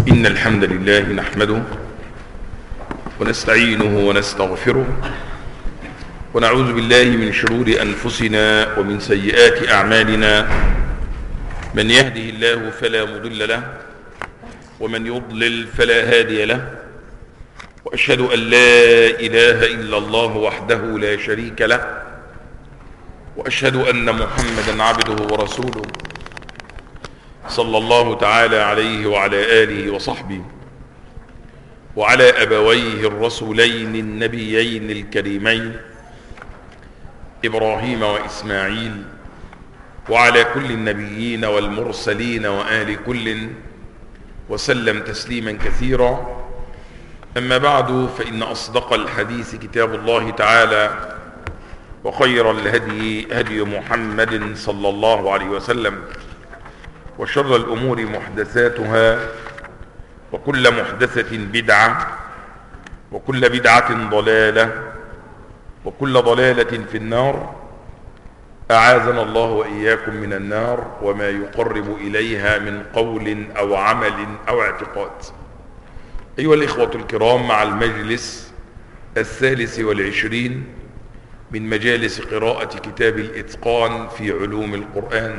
إن الحمد لله نحمده ونستعينه ونستغفره ونعوذ بالله من شرور أنفسنا ومن سيئات أعمالنا. من يهده الله فلا مضل له ومن يضلل فلا هادي له، وأشهد أن لا إله إلا الله وحده لا شريك له، وأشهد أن محمدا عبده ورسوله صلى الله تعالى عليه وعلى آله وصحبه وعلى أبويه الرسولين النبيين الكريمين إبراهيم وإسماعيل وعلى كل النبيين والمرسلين وآل كل وسلم تسليما كثيرا. أما بعد، فإن أصدق الحديث كتاب الله تعالى، وخير الهدي هدي محمد صلى الله عليه وسلم، وشر الأمور محدثاتها، وكل محدثة بدعة، وكل بدعة ضلالة، وكل ضلالة في النار. أعاذنا الله وإياكم من النار وما يقرب إليها من قول أو عمل أو اعتقاد. أيها الإخوة الكرام، مع المجلس 23 من مجالس قراءة كتاب الإتقان في علوم القرآن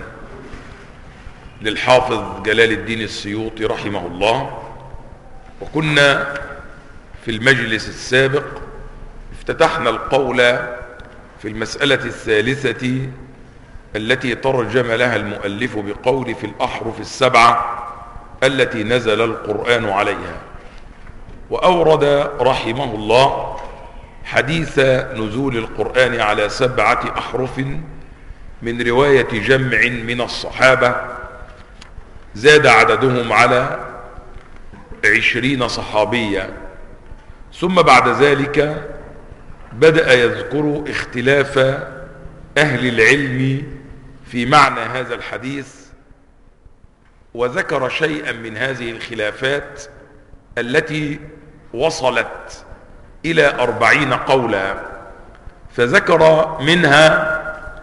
للحافظ جلال الدين السيوطي رحمه الله. وكنا في المجلس السابق افتتحنا القول في المسألة الثالثة التي ترجم لها المؤلف بقول في الأحرف السبعة التي نزل القرآن عليها، وأورد رحمه الله حديث نزول القرآن على 7 أحرف من رواية جمع من الصحابة زاد عددهم على 20 صحابيا. ثم بعد ذلك بدأ يذكر اختلاف أهل العلم في معنى هذا الحديث، وذكر شيئا من هذه الخلافات التي وصلت إلى 40 قولا. فذكر منها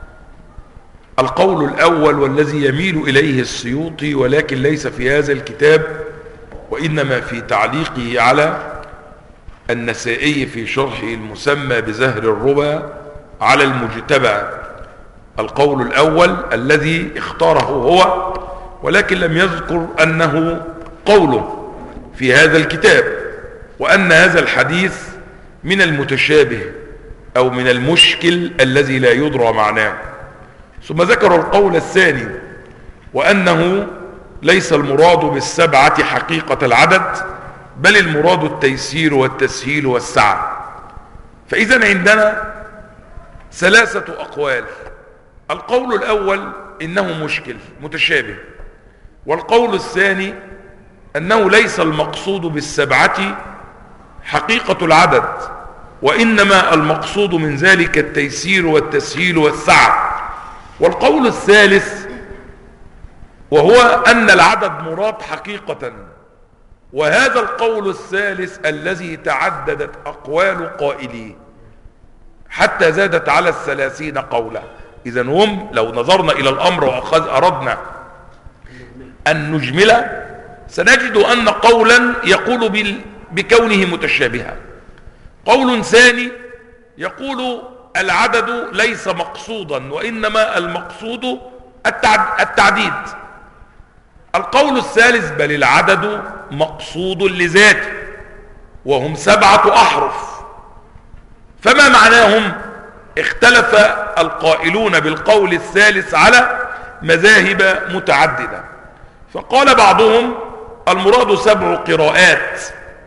القول الأول والذي يميل إليه السيوطي، ولكن ليس في هذا الكتاب وإنما في تعليقه على النسائي في شرحه المسمى بزهر الربا على المجتبى. القول الأول الذي اختاره هو، ولكن لم يذكر أنه قوله في هذا الكتاب، وأن هذا الحديث من المتشابه أو من المشكل الذي لا يدرى معناه. ثم ذكر القول الثاني، وأنه ليس المراد بال7 حقيقة العدد، بل المراد التيسير والتسهيل والسعة. فإذا عندنا 3 أقوال. القول الأول إنه مشكل متشابه، والقول الثاني أنه ليس المقصود بال7 حقيقة العدد، وإنما المقصود من ذلك التيسير والتسهيل والسعة. والقول الثالث وهو أن العدد مراد حقيقة. وهذا القول الثالث الذي تعددت أقوال قائليه حتى زادت على 30 قولا. إذن هم لو نظرنا إلى الأمر أردنا أن نجمل، سنجد أن قولا يقول بكونه متشابها، قول ثاني يقول العدد ليس مقصودا وإنما المقصود التعديد، القول الثالث بل العدد مقصود لذاته، وهم 7 أحرف. فما معناهم؟ اختلف القائلون بالقول الثالث على مذاهب متعددة. فقال بعضهم المراد 7 قراءات،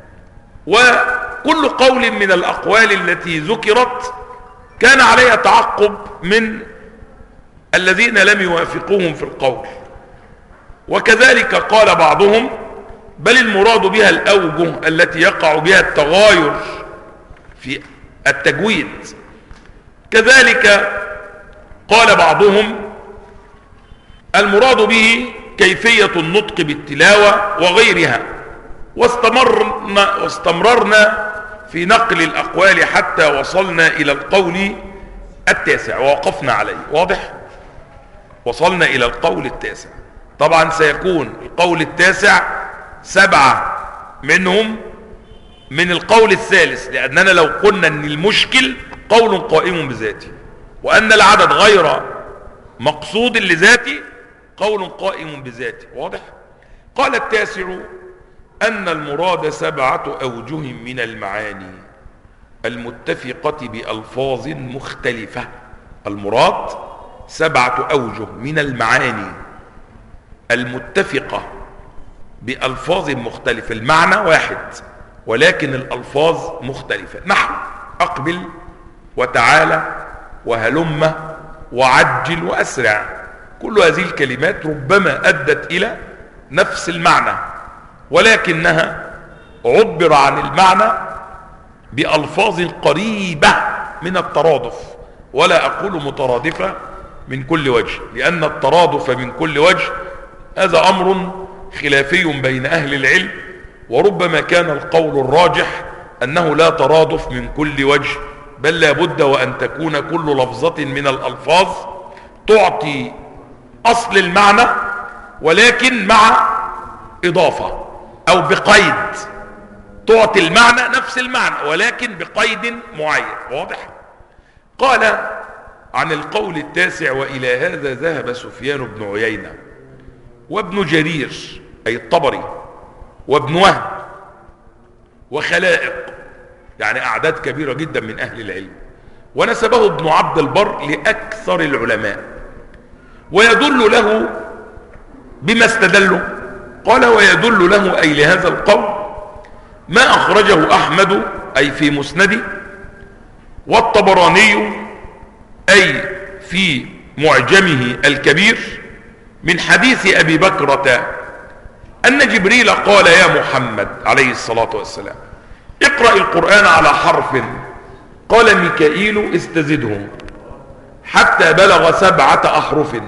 وكل قول من الأقوال التي ذكرت كان عليها تعقب من الذين لم يوافقوهم في القول. وكذلك قال بعضهم بل المراد بها الأوجه التي يقع بها التغاير في التجويد. كذلك قال بعضهم المراد به كيفية النطق بالتلاوة وغيرها. واستمررنا في نقل الأقوال حتى وصلنا إلى القول التاسع ووقفنا عليه. واضح؟ وصلنا إلى القول التاسع. طبعا سيكون القول التاسع 7 منهم من القول الثالث، لأننا لو قلنا أن المشكل قول قائم بذاته، وأن العدد غير مقصود لذاته قول قائم بذاته. واضح؟ قال التاسع أن المراد 7 أوجه من المعاني المتفقة بألفاظ مختلفة. المراد 7 أوجه من المعاني المتفقة بألفاظ مختلفة. المعنى واحد ولكن الألفاظ مختلفة، نحو أقبل وتعالى وهلم وعجل وأسرع. كل هذه الكلمات ربما أدت إلى نفس المعنى، ولكنها عبر عن المعنى بألفاظ قريبة من الترادف، ولا أقول مترادفة من كل وجه، لأن الترادف من كل وجه هذا أمر خلافي بين أهل العلم، وربما كان القول الراجح أنه لا ترادف من كل وجه، بل لا بد وأن تكون كل لفظة من الألفاظ تعطي أصل المعنى ولكن مع إضافة أو بقيد، تعطي المعنى نفس المعنى ولكن بقيد معين. واضح؟ قال عن القول التاسع: وإلى هذا ذهب سفيان بن عيينة وابن جرير أي الطبري وابن وهب وخلائق، يعني أعداد كبيرة جدا من أهل العلم، ونسبه ابن عبد البر لأكثر العلماء. ويدل له بما استدلوا، قال: ويدل له أي لهذا القول ما أخرجه أحمد أي في مسنده، والطبراني أي في معجمه الكبير، من حديث أبي بكرة أن جبريل قال: يا محمد عليه الصلاة والسلام اقرأ القرآن على حرف. قال ميكائيل: استزدهم حتى بلغ 7 أحرف.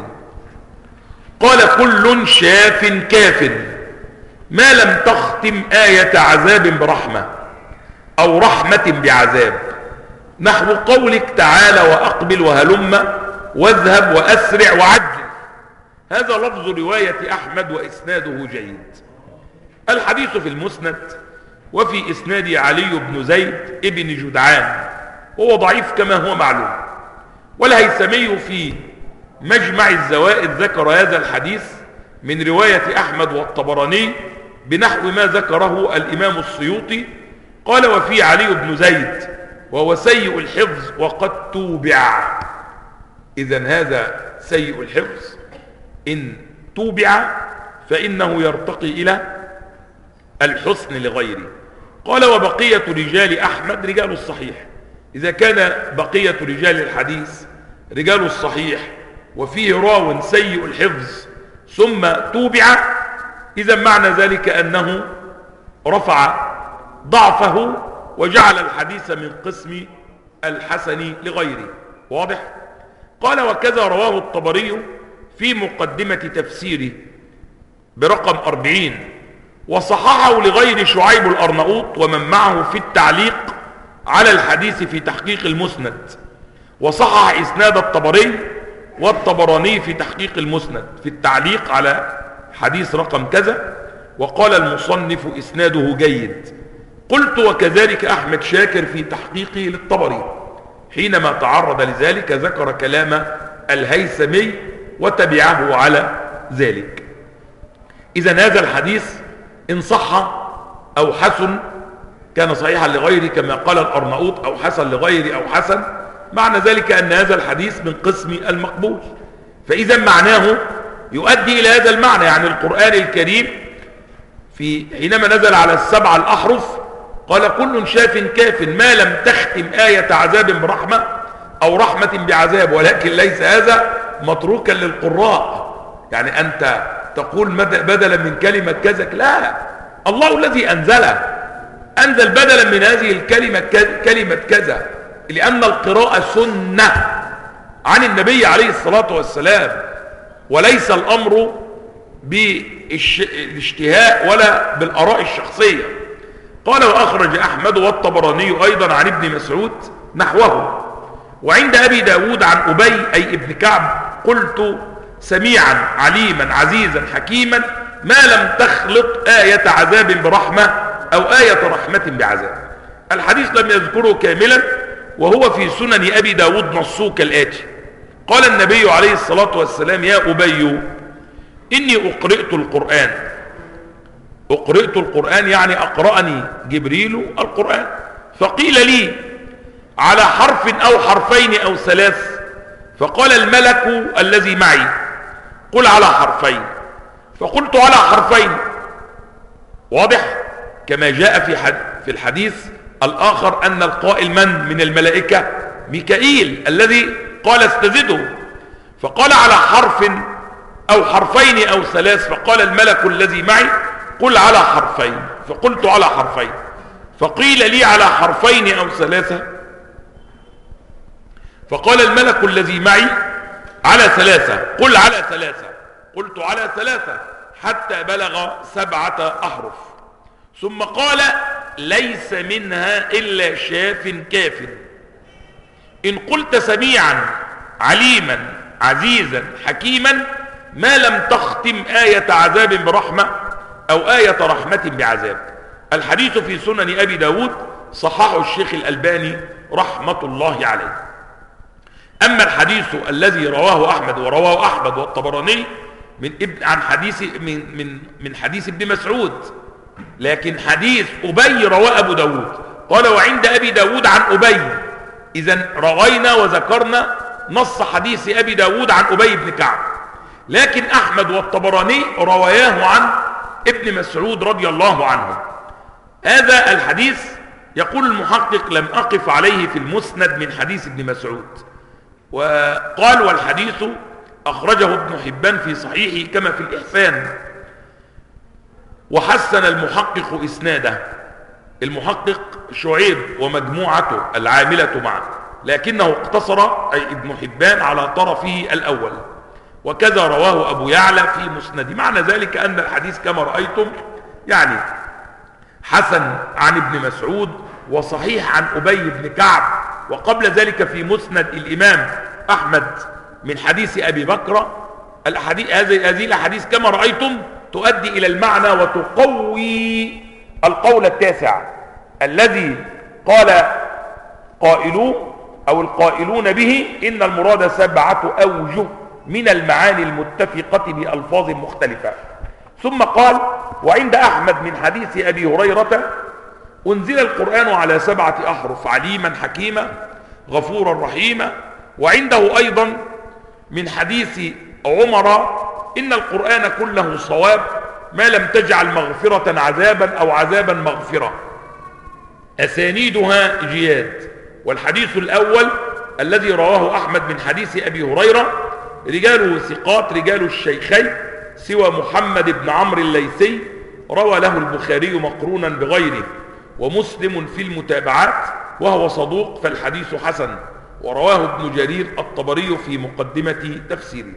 قال: كل شاف كاف ما لم تختم آية عذاب برحمة أو رحمة بعذاب، نحو قولك تعالى وأقبل وهلم واذهب وأسرع وعجل. هذا لفظ رواية أحمد وإسناده جيد. الحديث في المسند، وفي إسناد علي بن زيد ابن جدعان، وهو ضعيف كما هو معلوم. والهيثمي في مجمع الزوائد ذكر هذا الحديث من رواية أحمد والطبراني بنحو ما ذكره الإمام السيوطي. قال: وفي علي بن زيد وهو سيء الحفظ وقد توبع. إذن هذا سيء الحفظ إن توبع فإنه يرتقي إلى الحسن لغيره. قال: وبقية رجال أحمد رجال الصحيح. إذا كان بقية رجال الحديث رجال الصحيح وفيه راو سيء الحفظ ثم توبع، إذا معنى ذلك أنه رفع ضعفه وجعل الحديث من قسم الحسن لغيره. واضح؟ قال: وكذا رواه الطبري في مقدمة تفسيره برقم 40، وصححه لغير شعيب الأرناؤوط ومن معه في التعليق على الحديث في تحقيق المسند، وصحح إسناد الطبري والطبراني في تحقيق المسند في التعليق على حديث رقم كذا، وقال المصنف إسناده جيد. قلت: وكذلك أحمد شاكر في تحقيقه للطبري حينما تعرض لذلك ذكر كلام الهيثمي وتبعه على ذلك. إذن هذا الحديث إن صح أو حسن كان صحيحا لغيره كما قال الأرناؤوط، أو حسن لغيره أو حسن، معنى ذلك أن هذا الحديث من قسم المقبول. فإذا معناه يؤدي إلى هذا المعنى، يعني القرآن الكريم حينما نزل على 7 الأحرف قال: كل شاف كاف ما لم تختم آية عذاب برحمة أو رحمة بعذاب، ولكن ليس هذا متروكا للقراء، يعني أنت تقول بدلا من كلمة كذا، لا، الله الذي أنزل بدلا من هذه الكلمة كلمة كذا، لأن القراءة سنة عن النبي عليه الصلاة والسلام، وليس الأمر بالاشتهاء ولا بالآراء الشخصية. قال: وأخرج أحمد والطبراني أيضا عن ابن مسعود نحوه. وعند أبي داود عن أبي أي ابن كعب: قلت: سميعا عليما عزيزا حكيما ما لم تخلط آية عذاب برحمة أو آية رحمة بعذاب. الحديث لم يذكره كاملا، وهو في سنن أبي داود نصه كالآتي: قال النبي عليه الصلاة والسلام: يا أبي إني أقرئت القرآن. أقرئت القرآن يعني أقرأني جبريل القرآن، فقيل لي: على حرف أو حرفين أو ثلاث؟ فقال الملك الذي معي: قل على حرفين. فقلت: على حرفين. واضح؟ كما جاء في الحديث الآخر أن القائل من الملائكة؟ ميكائيل الذي قال: استزده. فقال: على حرف أو حرفين أو ثلاث؟ فقال الملك الذي معي: قل على حرفين. فقلت: على حرفين. فقيل لي: على حرفين أو ثلاثة؟ فقال الملك الذي معي: على ثلاثة. قل على ثلاثة. قلت: على ثلاثة، حتى بلغ 7 أحرف. ثم قال: ليس منها إلا شاف كاف. إن قلت سميعا عليما عزيزا حكيما ما لم تختم آية عذاب برحمة أو آية رحمة بعذاب. الحديث في سنن أبي داود، صححه الشيخ الألباني رحمة الله عليه. أما الحديث الذي رواه أحمد، ورواه أحمد والطبراني من حديث ابن مسعود، لكن حديث أبي رواه أبو داود. قال: وعند أبي داود عن أبي. إذن روينا وذكرنا نص حديث أبي داود عن أبي بن كعب، لكن أحمد والطبراني رواياه عن ابن مسعود رضي الله عنه. هذا الحديث يقول المحقق: لم أقف عليه في المسند من حديث ابن مسعود. وقال: والحديث أخرجه ابن حبان في صحيحه كما في الإحسان، وحسن المحقق إسناده. المحقق شعيب ومجموعته العاملة معه، لكنه اقتصر أي ابن حبان على طرفه الأول، وكذا رواه أبو يعلى في مسنده. معنى ذلك أن الحديث كما رأيتم يعني حسن عن ابن مسعود، وصحيح عن أبي بن كعب، وقبل ذلك في مسند الإمام أحمد من حديث أبي بكر. هذه الأحاديث كما رأيتم تؤدي إلى المعنى وتقوي القول التاسع الذي قال قائلوه أو القائلون به: إن المراد 7 أوجه من المعاني المتفقة بألفاظ مختلفة. ثم قال: وعند أحمد من حديث أبي هريرة: أنزل القرآن على 7 أحرف: عليما حكيما غفورا رحيما. وعنده أيضا من حديث عمر: إن القرآن كله صواب ما لم تجعل مغفرة عذابا أو عذابا مغفرة، أسانيدها جياد. والحديث الأول الذي رواه أحمد من حديث أبي هريرة رجاله ثقات، رجال الشيخين سوى محمد بن عمرو الليثي، روى له البخاري مقرونا بغيره، ومسلم في المتابعات، وهو صدوق، فالحديث حسن. ورواه ابن جرير الطبري في مقدمة تفسيره.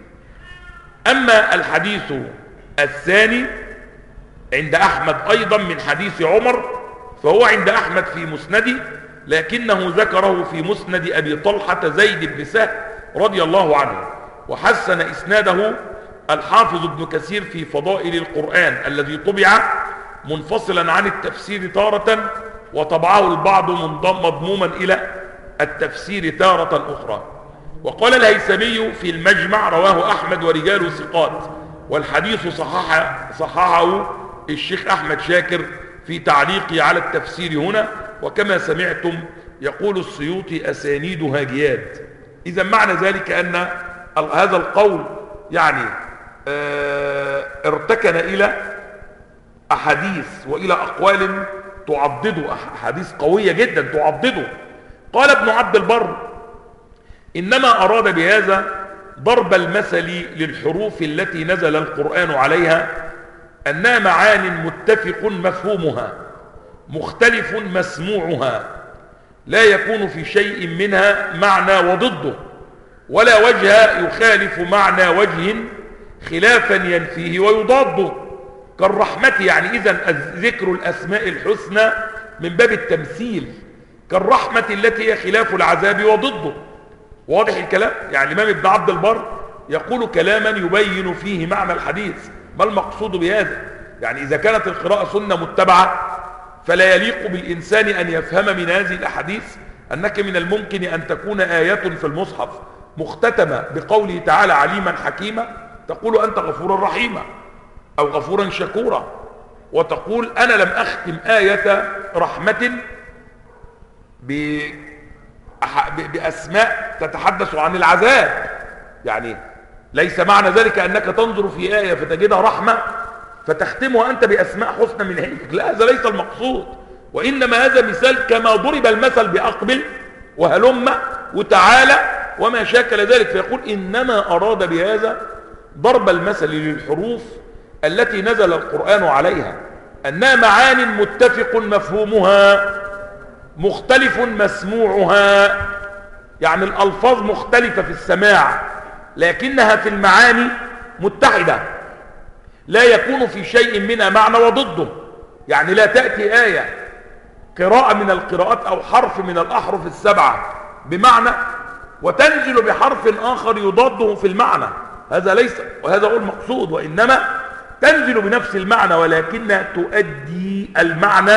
أما الحديث الثاني عند أحمد أيضا من حديث عمر، فهو عند أحمد في مسنده، لكنه ذكره في مسند أبي طلحة زيد بن سهل رضي الله عنه، وحسن إسناده الحافظ ابن كثير في فضائل القرآن الذي طبع منفصلا عن التفسير تارة، وطبعه البعض مضموما إلى التفسير تارة أخرى. وقال الهيثمي في المجمع: رواه أحمد ورجاله ثقات. والحديث صححه الشيخ أحمد شاكر في تعليقه على التفسير هنا. وكما سمعتم يقول السيوطي: أسانيدها جياد. إذا معنى ذلك أن هذا القول يعني ارتكن إلى أحاديث وإلى أقوال تعضده، أحاديث قوية جدا تعضده. قال ابن عبد البر: إنما أراد بهذا ضرب المثل للحروف التي نزل القرآن عليها أنها معان متفق مفهومها مختلف مسموعها، لا يكون في شيء منها معنى وضده، ولا وجه يخالف معنى وجه خلافا ينفيه ويضاده، كالرحمة. يعني إذن ذكر الأسماء الحسنى من باب التمثيل، كالرحمة التي هي خلاف العذاب وضده. واضح الكلام؟ يعني الإمام ابن عبد البر يقول كلاما يبين فيه معنى الحديث، ما المقصود بهذا؟ يعني إذا كانت القراءة سنة متبعة فلا يليق بالإنسان أن يفهم من هذه الأحاديث أنك من الممكن أن تكون آية في المصحف مختتمة بقوله تعالى عليما حكيما تقول أنت غفورا رحيما أو غفورا شكورا، وتقول أنا لم أختم آية رحمة بأسماء تتحدث عن العذاب. يعني ليس معنى ذلك أنك تنظر في آية فتجدها رحمة فتختمها أنت بأسماء حسنى من عندك، لا، هذا ليس المقصود. وإنما هذا مثال كما ضرب المثل بأقبل وهلم وتعالى وما شاكل ذلك، فيقول إنما أراد بهذا ضرب المثل للحروف التي نزل القرآن عليها أنها معان متفق مفهومها مختلف مسموعها، يعني الألفاظ مختلفة في السماع لكنها في المعاني متحدة، لا يكون في شيء منها معنى وضده. يعني لا تأتي آية قراءة من القراءات أو حرف من الأحرف السبعة بمعنى وتنزل بحرف آخر يضاده في المعنى، هذا ليس، وهذا هو المقصود. وإنما تنزل بنفس المعنى ولكنها تؤدي المعنى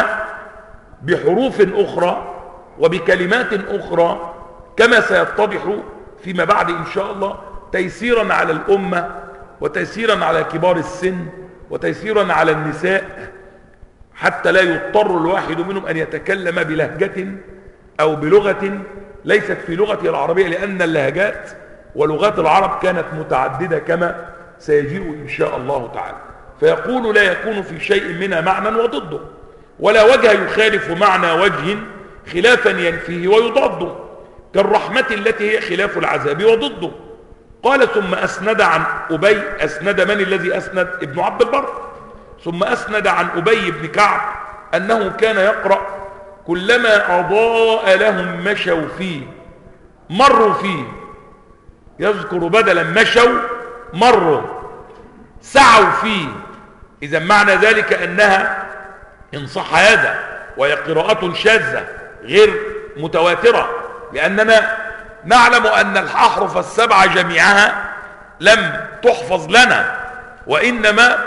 بحروف أخرى وبكلمات أخرى كما سيتضح فيما بعد إن شاء الله، تيسيرا على الأمة وتيسيرا على كبار السن وتيسيرا على النساء، حتى لا يضطر الواحد منهم أن يتكلم بلهجة أو بلغة ليست في لغة العربية، لأن اللهجات ولغات العرب كانت متعددة كما سيجيء إن شاء الله تعالى. فيقول لا يكون في شيء منها معنى وضده، ولا وجه يخالف معنى وجه خلافا ينفيه ويضده، كالرحمة التي هي خلاف العذاب وضده. قال ثم أسند عن أبي، أسند من الذي أسند؟ ابن عبد البر. ثم أسند عن أبي بن كعب أنه كان يقرأ كلما أضاء لهم مشوا فيه مروا فيه، يذكر بدلا مشوا مروا سعوا فيه. إذا معنى ذلك أنها إن صح هذا وهي قراءة شاذة غير متواترة، لأننا نعلم أن الأحرف السبعة جميعها لم تحفظ لنا، وإنما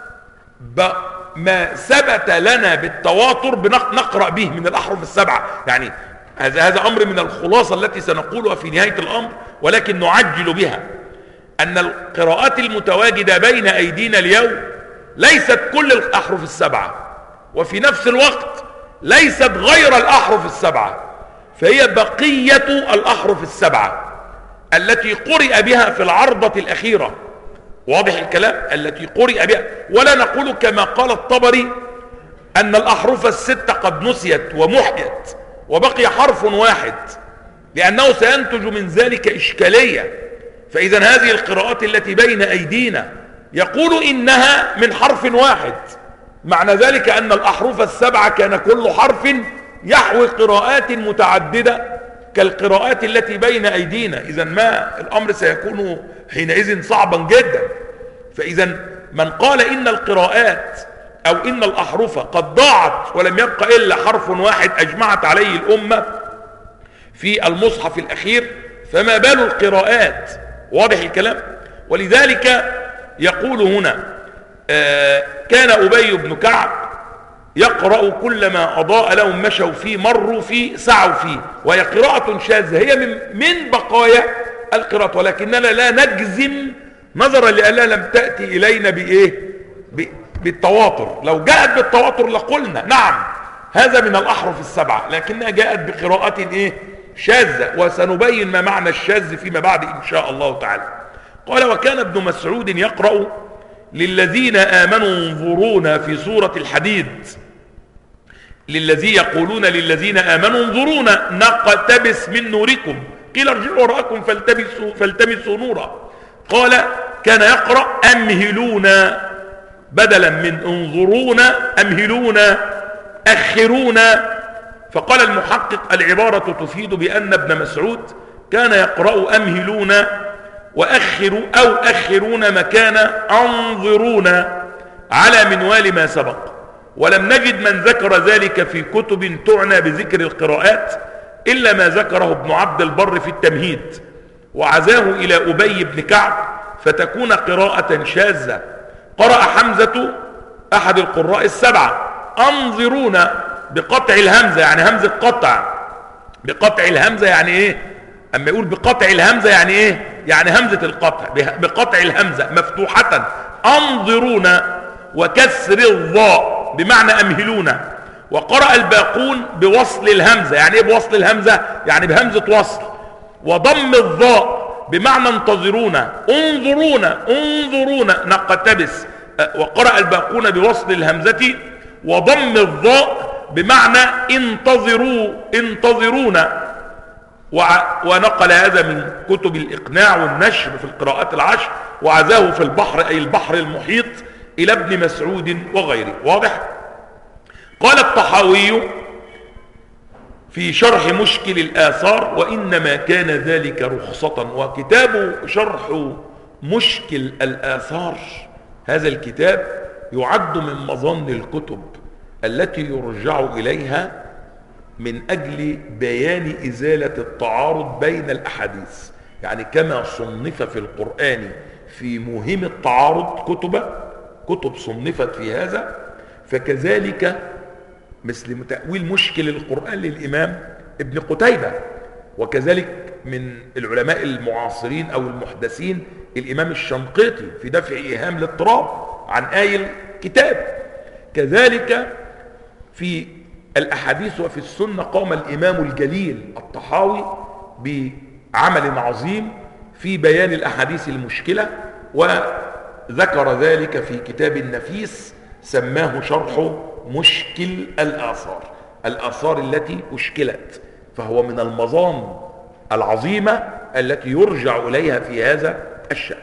ما ثبت لنا بالتواتر نقرأ به من الأحرف السبعة. يعني هذا أمر من الخلاصة التي سنقولها في نهاية الأمر، ولكن نعجل بها، أن القراءات المتواجدة بين أيدينا اليوم ليست كل الأحرف السبعة، وفي نفس الوقت ليست غير الأحرف السبعة، فهي بقية الأحرف السبعة التي قرئ بها في العرضة الأخيرة. واضح الكلام؟ التي قرئ بها، ولا نقول كما قال الطبري أن الأحرف الستة قد نسيت ومحيت وبقي حرف واحد، لأنه سينتج من ذلك إشكالية. فإذا هذه القراءات التي بين أيدينا يقول إنها من حرف واحد، معنى ذلك أن الأحرف السبعة كان كل حرف يحوي قراءات متعددة كالقراءات التي بين أيدينا. إذا ما الأمر سيكون حينئذ صعبا جدا. فإذا من قال إن القراءات أو إن الأحرف قد ضاعت ولم يبقى إلا حرف واحد أجمعت عليه الأمة في المصحف الأخير، فما بال القراءات؟ واضح الكلام؟ ولذلك يقول هنا كان أبي بن كعب يقرأ كلما أضاء لهم مشوا فيه مروا فيه سعوا فيه، وهي قراءة شاذة، هي من بقايا القراءة، ولكننا لا نجزم نظرا لأنها لم تأتي إلينا بإيه؟ بالتواتر. لو جاءت بالتواتر لقلنا نعم هذا من الأحرف السبعة، لكنها جاءت بقراءة إيه؟ شاذة، وسنبين ما معنى الشاذ فيما بعد إن شاء الله تعالى. قال وكان ابن مسعود يقرأ للذين آمنوا انظرونا في سورة الحديد، للذي يقولون للذين آمنوا انظرونا نقتبس من نوركم قيل ارجعوا وراءكم فالتمسوا نورا. قال كان يقرأ أمهلونا بدلا من انظرونا، أمهلونا أخرونا. فقال المحقق العبارة تفيد بأن ابن مسعود كان يقرأ أمهلونا وأخروا أو أخرونا مكان أنظرونا على منوال ما سبق، ولم نجد من ذكر ذلك في كتب تعنى بذكر القراءات إلا ما ذكره ابن عبد البر في التمهيد، وعزاه إلى أبي بن كعب فتكون قراءة شاذة. قرأ حمزة أحد القراء السبعة أنظرونا بقطع الهمزة، يعني همزة قطع، بقطع الهمزة يعني إيه؟ أما يقول بقطع الهمزة يعني إيه؟ يعني همزة القطع، بقطع الهمزة مفتوحة أنظرونا، وكسر الضاء بمعنى أمهلونا. وقرأ الباقون بوصل الهمزة، يعني إيه بوصل الهمزة؟ يعني بهمزة وصل، وضم الضاء بمعنى انتظرونا، انظرونا انظرونا نقتبس. وقرأ الباقون بوصل الهمزة وضم الضاء بمعنى انتظروا انتظرونا. ونقل هذا من كتب الإقناع والنشر في القراءات العشر، وعزاه في البحر أي البحر المحيط إلى ابن مسعود وغيره. واضح؟ قال الطحاوي في شرح مشكل الآثار: وإنما كان ذلك رخصة. وكتاب شرح مشكل الآثار هذا الكتاب يعد من مظن الكتب التي يرجع إليها من أجل بيان إزالة التعارض بين الأحاديث. يعني كما صنف في القرآن في مهم التعارض كتب صنفت في هذا، فكذلك مثل تأويل مشكل القرآن للإمام ابن قتيبة، وكذلك من العلماء المعاصرين أو المحدثين الإمام الشنقيطي في دفع إيهام الاضطراب عن آي الكتاب. كذلك في الأحاديث وفي السنة قام الإمام الجليل الطحاوي بعمل عظيم في بيان الأحاديث المشكلة، وذكر ذلك في كتاب نفيس سماه شرح مشكل الآثار، الآثار التي أشكلت. فهو من المظان العظيمة التي يرجع إليها في هذا الشأن.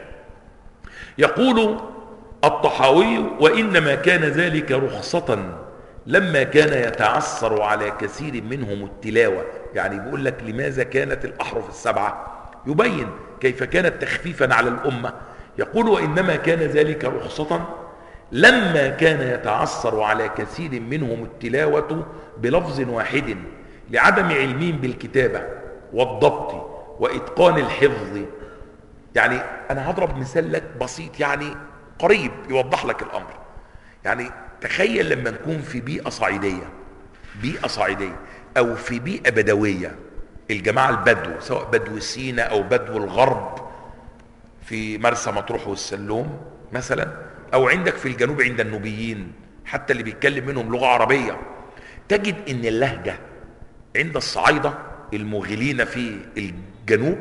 يقول الطحاوي: وإنما كان ذلك رخصة لما كان يتعثر على كثير منهم التلاوة. يعني بيقول لك لماذا كانت الأحرف السبعة، يبين كيف كانت تخفيفا على الأمة. يقول: وإنما كان ذلك رخصة لما كان يتعثر على كثير منهم التلاوة بلفظ واحد لعدم علمهم بالكتابة والضبط وإتقان الحفظ. يعني أنا هضرب مثال لك بسيط يعني قريب يوضح لك الأمر. يعني تخيل لما نكون في بيئة صعيدية أو في بيئة بدوية، الجماعة البدو سواء بدو سيناء أو بدو الغرب في مرسى مطروح والسلوم مثلا، أو عندك في الجنوب عند النوبيين حتى اللي بيتكلم منهم لغة عربية، تجد إن اللهجة عند الصعايدة المغيلين في الجنوب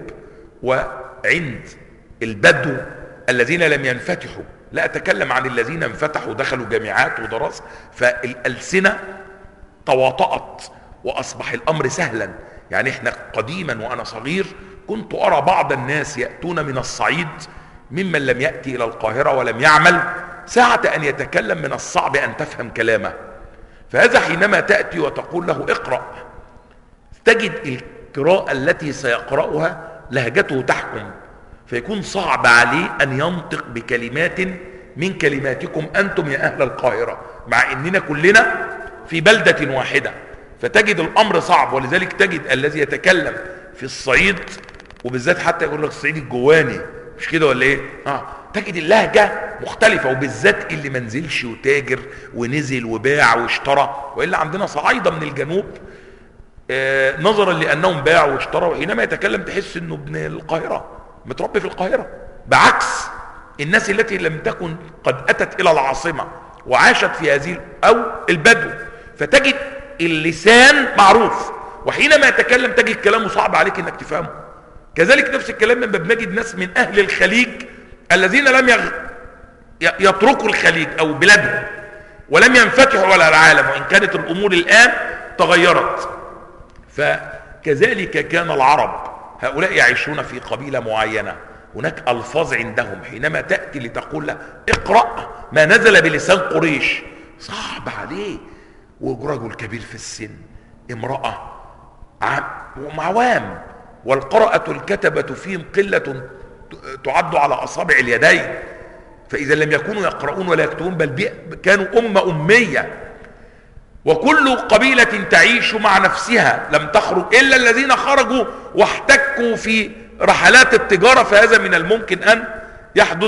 وعند البدو الذين لم ينفتحوا، لا أتكلم عن الذين انفتحوا دخلوا جامعات ودراسة، فالألسنة تواطأت وأصبح الأمر سهلا. يعني احنا قديما وأنا صغير كنت أرى بعض الناس يأتون من الصعيد ممن لم يأتي إلى القاهرة ولم يعمل، ساعة أن يتكلم من الصعب أن تفهم كلامه. فهذا حينما تأتي وتقول له اقرأ، تجد القراءة التي سيقرأها لهجته تحكم، فيكون صعب عليه أن ينطق بكلمات من كلماتكم أنتم يا أهل القاهرة، مع أننا كلنا في بلدة واحدة، فتجد الأمر صعب. ولذلك تجد الذي يتكلم في الصعيد، وبالذات حتى يقول لك الصعيد الجواني، مش كده ولا ايه؟ تجد اللهجة مختلفة، وبالذات اللي منزلش وتاجر ونزل وباع واشترى، وإلا عندنا صعايدة من الجنوب نظرا لأنهم باعوا واشتروا، وحينما يتكلم تحس أنه ابن القاهرة متربي في القاهرة، بعكس الناس التي لم تكن قد أتت إلى العاصمة وعاشت في هذه أو البدو، فتجد اللسان معروف، وحينما يتكلم تجد كلامه صعب عليك انك تفهمه. كذلك نفس الكلام لما بنجد ناس من أهل الخليج الذين لم يتركوا الخليج أو بلادهم ولم ينفتحوا على العالم، وإن كانت الأمور الآن تغيرت. فكذلك كان العرب، هؤلاء يعيشون في قبيلة معينة، هناك ألفاظ عندهم حينما تأتي لتقول له اقرأ ما نزل بلسان قريش صعب عليه، ورجل كبير في السن، امرأة وعوام، والقرأة الكتبة فيهم قلة تعد على أصابع اليدين، فإذا لم يكونوا يقرؤون ولا يكتبون بل كانوا أمية. وكل قبيلة تعيش مع نفسها لم تخرج إلا الذين خرجوا واحتكوا في رحلات التجارة، فهذا من الممكن أن يحدث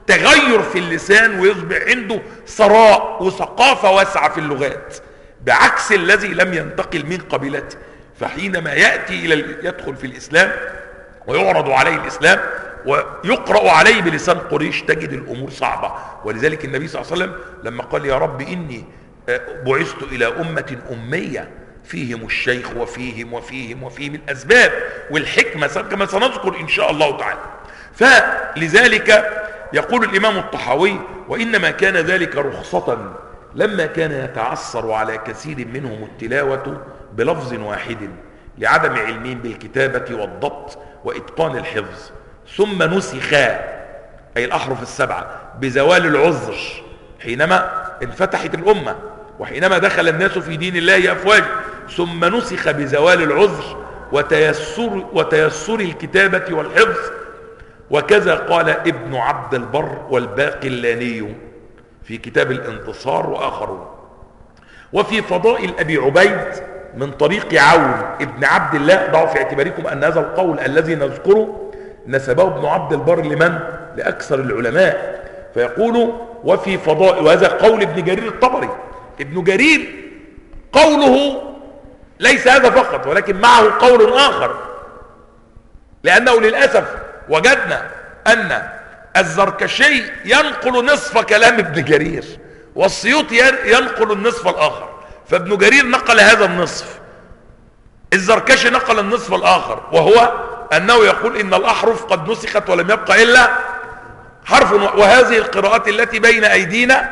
تغير في اللسان ويصبح عنده ثراء وثقافة واسعة في اللغات، بعكس الذي لم ينتقل من قبيلته. فحينما يأتي يدخل في الإسلام ويعرض عليه الإسلام ويقرأ عليه بلسان قريش تجد الأمور صعبة. ولذلك النبي صلى الله عليه وسلم لما قال يا رب إني بعثت إلى أمة أمية فيهم الشيخ وفيهم الأسباب والحكمة كما سنذكر إن شاء الله تعالى. فلذلك يقول الإمام الطحاوي وإنما كان ذلك رخصة لما كان يتعثر على كثير منهم التلاوة بلفظ واحد لعدم علمهم بالكتابة والضبط وإتقان الحفظ، ثم نسخا أي الأحرف السبعة بزوال العذر حينما انفتحت الأمة وحينما دخل الناس في دين الله أفواجا، ثم نسخ بزوال العذر وتيسر الكتابة والحفظ. وكذا قال ابن عبد البر والباقلاني في كتاب الانتصار وآخرون. وفي فضائل أبي عبيد من طريق عون ابن عبد الله، ضعوا في اعتباركم أن هذا القول الذي نذكره نسبه ابن عبد البر لمن؟ لأكثر العلماء. فيقول وفي فضائل، وهذا قول ابن جرير الطبري. ابن جرير قوله ليس هذا فقط ولكن معه قول آخر، لأنه للأسف وجدنا أن الزركشي ينقل نصف كلام ابن جرير والسيوطي ينقل النصف الآخر، فابن جرير نقل هذا النصف، الزركشي نقل النصف الآخر، وهو أنه يقول إن الأحرف قد نسخت ولم يبقى إلا حرف، وهذه القراءات التي بين أيدينا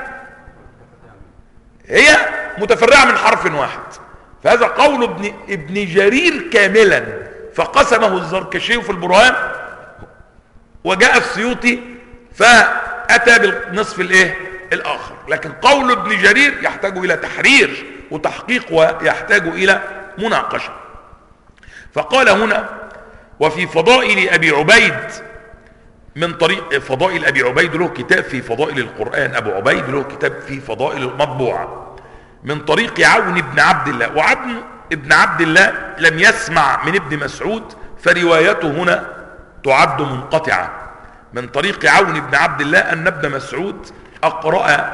هي متفرعة من حرف واحد. فهذا قول ابن جرير كاملا، فقسمه الزركشي في البرهان، وجاء السيوطي فأتى بالنصف الآخر. لكن قول ابن جرير يحتاج إلى تحرير وتحقيق ويحتاج إلى مناقشة. فقال هنا وفي فضائل أبي عبيد من طريق فضائل أبي عبيد، له كتاب في فضائل القرآن، أبو عبيد له كتاب في فضائل المطبوعة من طريق عون بن عبد الله. وعون ابن عبد الله لم يسمع من ابن مسعود، فروايته هنا تعد منقطعة. من طريق عون بن عبد الله أن ابن مسعود أقرأ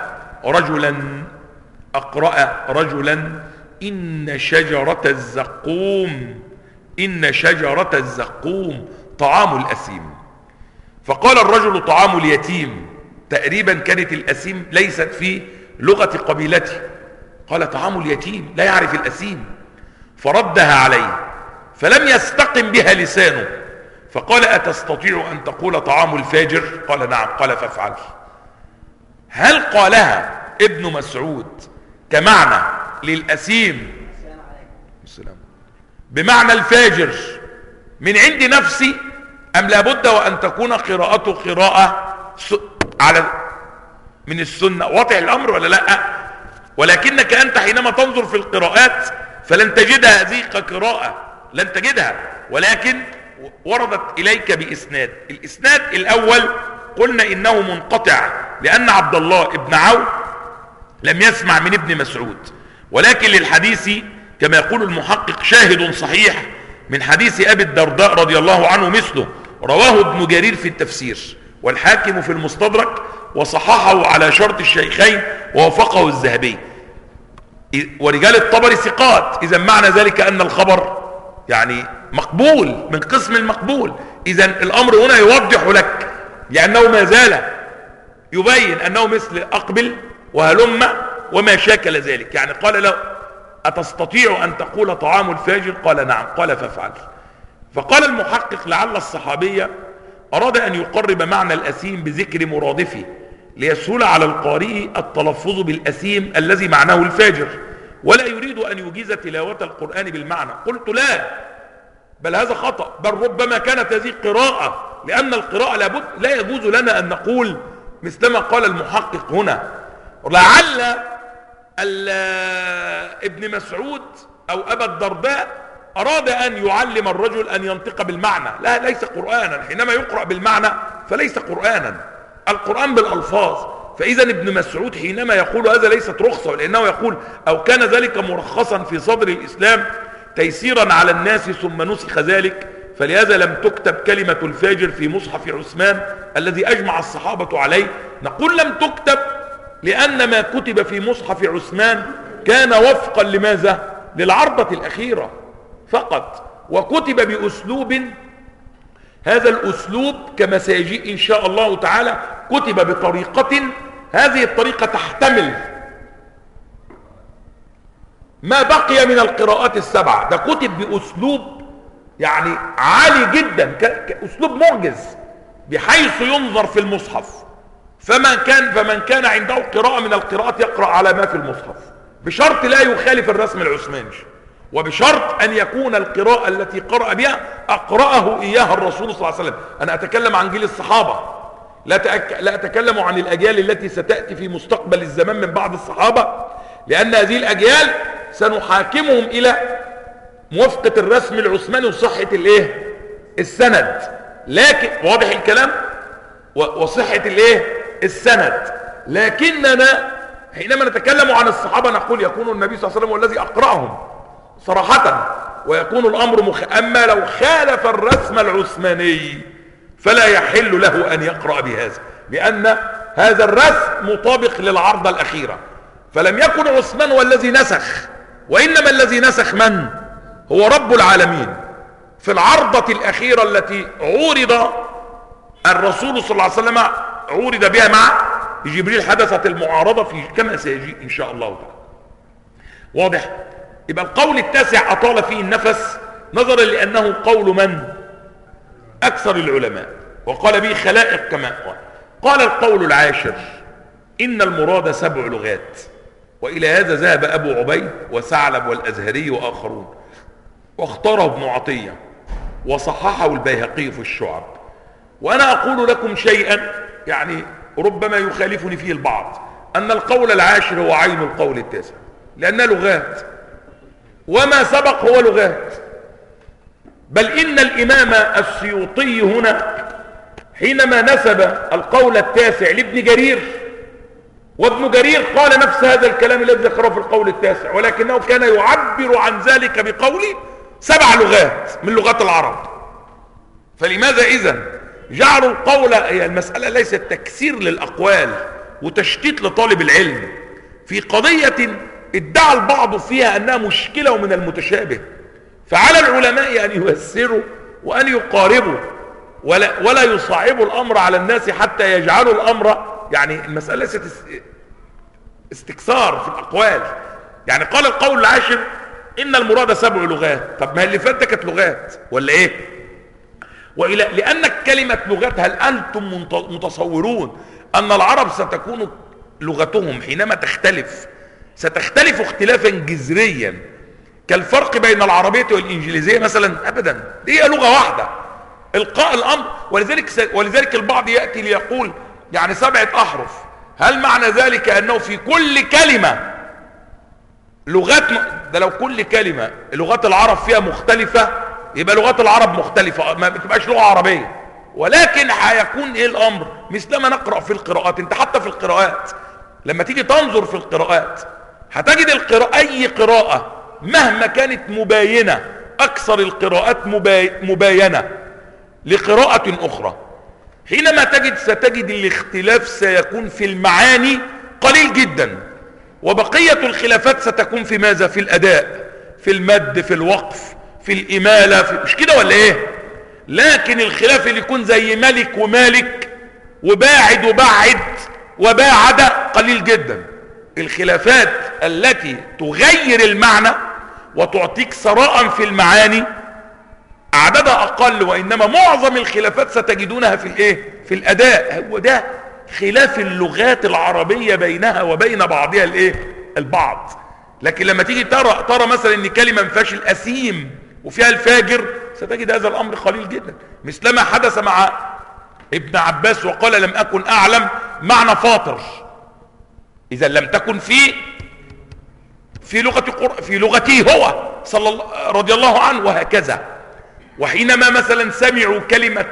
رجلا إن شجرة الزقوم طعام الأسيم، فقال الرجل طعام اليتيم. تقريبا كانت الأسيم ليست في لغة قبيلته، قال طعام اليتيم لا يعرف الأسيم، فردها عليه فلم يستقم بها لسانه، فقال أتستطيع أن تقول طعام الفاجر؟ قال نعم. قال فافعل. هل قالها ابن مسعود كمعنى للأسيم بمعنى الفاجر من عند نفسي، أم لابد وأن تكون قراءته قراءة على من السنة؟ واضح الأمر ولا لا؟ ولكنك أنت حينما تنظر في القراءات فلن تجدها هذه كقراءة، لن تجدها، ولكن وردت إليك بإسناد. الإسناد الأول قلنا إنه منقطع، لأن عبد الله ابن عون لم يسمع من ابن مسعود، ولكن للحديث كما يقول المحقق شاهد صحيح من حديث أبي الدرداء رضي الله عنه مثله، رواه ابن جرير في التفسير والحاكم في المستدرك وصححه على شرط الشيخين ووافقه الذهبي، ورجال الطبري ثقات. إذا معنى ذلك أن الخبر يعني مقبول من قسم المقبول. إذا الأمر هنا يوضح لك، لأنه ما زال يبين أنه مثل أقبل وهلم وما شاكل ذلك. يعني قال له أتستطيع أن تقول طعام الفاجر؟ قال نعم. قال فافعل. فقال المحقق لعل الصحابية أراد أن يقرب معنى الأسيم بذكر مرادفه ليسهل على القارئ التلفظ بالأسيم الذي معناه الفاجر، ولا يريد أن يجيز تلاوة القرآن بالمعنى. قلت لا، بل هذا خطأ، بل ربما كانت هذه قراءة، لأن القراءة لا يجوز لنا أن نقول مثلما قال المحقق هنا لعل ابن مسعود أو أبا الدرداء أراد أن يعلم الرجل أن ينطق بالمعنى. لا، ليس قرآنا. حينما يقرأ بالمعنى فليس قرآنا، القرآن بالألفاظ. فإذا ابن مسعود حينما يقول هذا ليست رخصة، لأنه يقول أو كان ذلك مرخصا في صدر الإسلام تيسيرا على الناس ثم نسخ ذلك، فلهذا لم تكتب كلمة الفاجر في مصحف عثمان الذي أجمع الصحابة عليه. نقول لم تكتب لأن ما كتب في مصحف عثمان كان وفقا لماذا؟ للعرضة الأخيرة فقط، وكتب بأسلوب، هذا الأسلوب كما سيجيء إن شاء الله تعالى كتب بطريقة، هذه الطريقة تحتمل ما بقي من القراءات السبعة. ده كتب بأسلوب يعني عالي جدا، كأسلوب معجز بحيث ينظر في المصحف، فمن كان عنده قراءة من القراءات يقرأ على ما في المصحف، بشرط لا يخالف الرسم العثماني، وبشرط أن يكون القراءة التي قرأ بها أقرأه إياها الرسول صلى الله عليه وسلم. أنا أتكلم عن جيل الصحابة، لا أتكلم عن الأجيال التي ستأتي في مستقبل الزمان من بعد الصحابة، لأن هذه الأجيال سنحاكمهم إلى موافقة الرسم العثماني وصحة الايه السند، لكن واضح الكلام، وصحة الايه السند. لكننا حينما نتكلم عن الصحابة نقول يكون النبي صلى الله عليه وسلم هو الذي أقرأهم صراحة، ويكون الأمر أما لو خالف الرسم العثماني فلا يحل له أن يقرأ بهذا، لأن هذا الرسم مطابق للعرضة الأخيرة. فلم يكن عثمان هو الذي نسخ، وإنما الذي نسخ من؟ هو رب العالمين. في العرضة الأخيرة التي عورض الرسول صلى الله عليه وسلم عورض بها مع جبريل، حدثت المعارضة في كما سيجي إن شاء الله تعالى. واضح؟ يبقى القول التاسع أطال فيه النفس نظرا لأنه قول من؟ أكثر العلماء، وقال به خلائق كما قال. القول العاشر إن المراد 7 لغات، وإلى هذا ذهب أبو عبيد وثعلب والأزهري وآخرون، واختاره ابن عطية وصححه البيهقي في الشعب. وأنا أقول لكم شيئا يعني ربما يخالفني فيه البعض، أن القول العاشر هو عين القول التاسع، لأنها لغات، وما سبق هو لغات. بل إن الإمام السيوطي هنا حينما نسب القول التاسع لابن جرير، وابن جرير قال نفس هذا الكلام الذي ذكره في القول التاسع، ولكنه كان يعبر عن ذلك بقول 7 لغات من لغات العرب. فلماذا إذن جعلوا القول، هي المسألة ليست تكسير للأقوال وتشتيت لطالب العلم في قضية ادعى البعض فيها أنها مشكلة ومن المتشابه، فعلى العلماء أن ييسروا وأن يقاربوا ولا يصعبوا الأمر على الناس حتى يجعلوا الأمر، يعني المسألة ليست استكثار في الأقوال. يعني قال القول العاشر إن المراد 7 لغات. طب ما اللي فات ده كانت لغات ولا إيه؟ لأن كلمة لغات، هل أنتم متصورون أن العرب ستكون لغتهم حينما ستختلف اختلافا جذريا كالفرق بين العربية والإنجليزية مثلا؟ أبدا، هي لغة واحدة إلقاء الأمر. ولذلك البعض يأتي ليقول يعني 7 أحرف، هل معنى ذلك أنه في كل كلمة لغات؟ ده لو كل كلمة لغات العرب فيها مختلفة يبقى لغات العرب مختلفة، ما بتبقاش لغة عربية. ولكن هيكون ايه الامر؟ مثلما نقرأ في القراءات. انت حتى في القراءات لما تيجي تنظر في القراءات هتجد اي قراءة مهما كانت مباينة، اكثر القراءات مباينة لقراءة اخرى، حينما ستجد الاختلاف سيكون في المعاني قليل جدا، وبقية الخلافات ستكون في ماذا؟ في الاداء، في المد، في الوقف، في الامالة، مش كده ولا ايه؟ لكن الخلاف اللي يكون زي ملك ومالك وباعد وبعد وباعد قليل جدا. الخلافات التي تغير المعنى وتعطيك ثراء في المعاني عددها اقل، وانما معظم الخلافات ستجدونها في الايه؟ في الاداء. هو ده خلاف اللغات العربية بينها وبين بعضها الايه؟ البعض. لكن لما تيجي ترى مثلا ان كلمة ما فيهاش الاسيم وفيها الفاجر، ستجد هذا الامر قليل جدا، مثلما حدث مع ابن عباس وقال لم اكن اعلم معنى فاطر. اذا لم تكن في لغته هو رضي الله عنه، وهكذا. وحينما مثلا سمعوا كلمة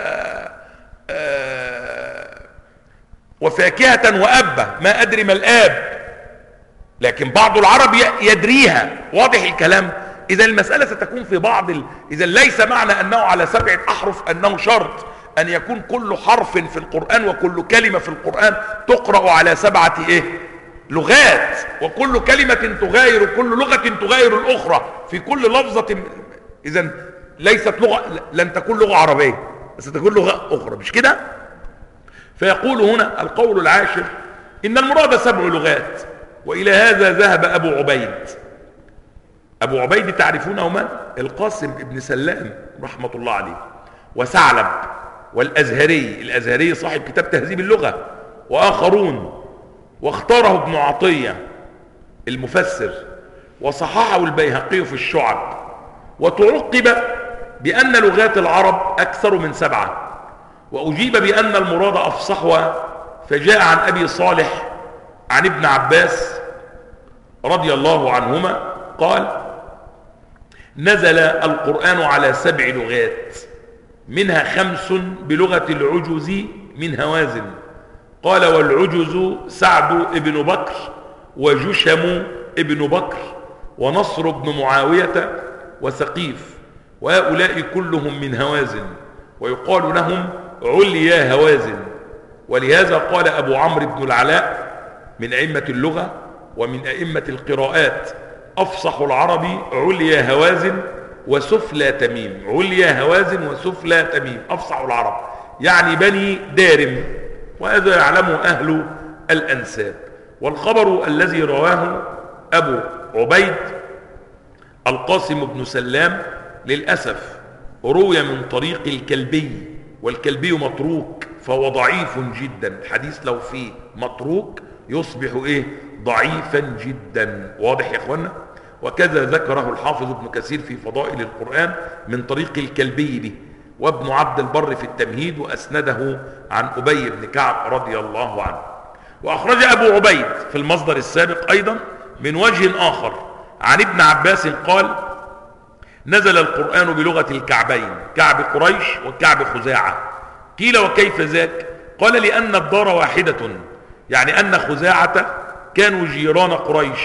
وفاكهة وأبة، ما أدري ما الآب، لكن بعض العرب يدريها. واضح الكلام؟ إذا المسألة ستكون في بعض إذا ليس معنى أنه على 7 أحرف أنه شرط أن يكون كل حرف في القرآن وكل كلمة في القرآن تقرأ على 7 لغات، وكل كلمة تغاير، كل لغة تغاير الأخرى في كل لفظة. إذا ليست لغة، لن تكون لغة عربية، ستكون لغة أخرى، مش كده؟ فيقول هنا القول العاشر إن المراد 7 لغات، وإلى هذا ذهب أبو عبيد. أبو عبيد تعرفونه من؟ القاسم ابن سلام رحمة الله عليه، وثعلب، والأزهري، الأزهري صاحب كتاب تهذيب اللغة، وآخرون، واختاره ابن عطية المفسر، وصححه البيهقي في الشعب، وتعقب بأن لغات العرب أكثر من 7، وأجيب بأن المراد أفصحها، فجاء عن أبي صالح عن ابن عباس رضي الله عنهما قال: نزل القرآن على 7 لغات، منها 5 بلغة العجز من هوازن. قال: والعجز سعد ابن بكر، وجشم ابن بكر، ونصر بن معاوية، وثقيف، وهؤلاء كلهم من هوازن، ويقال لهم عليا هوازن. ولهذا قال أبو عمرو بن العلاء من أئمة اللغة ومن أئمة القراءات: أفصح العرب عليا هوازن وسفلى تميم. عليا هوازن وسفلى تميم أفصح العرب، يعني بني دارم، وهذا يعلمه أهل الأنساب. والخبر الذي رواه أبو عبيد القاسم بن سلام للأسف روي من طريق الكلبي، والكلبي متروك فهو ضعيف جدا. الحديث لو فيه متروك يصبح ضعيفا جدا. واضح يا اخوانا؟ وكذا ذكره الحافظ ابن كثير في فضائل القرآن من طريق الكلبي به، وابن عبد البر في التمهيد، وأسنده عن أبي بن كعب رضي الله عنه. وأخرج أبو عبيد في المصدر السابق أيضا من وجه آخر عن ابن عباس قال: نزل القرآن بلغة الكعبين، كعب قريش وكعب خزاعة. قيل: وكيف ذاك؟ قال: لأن الدار واحدة، يعني أن خزاعة كانوا جيران قريش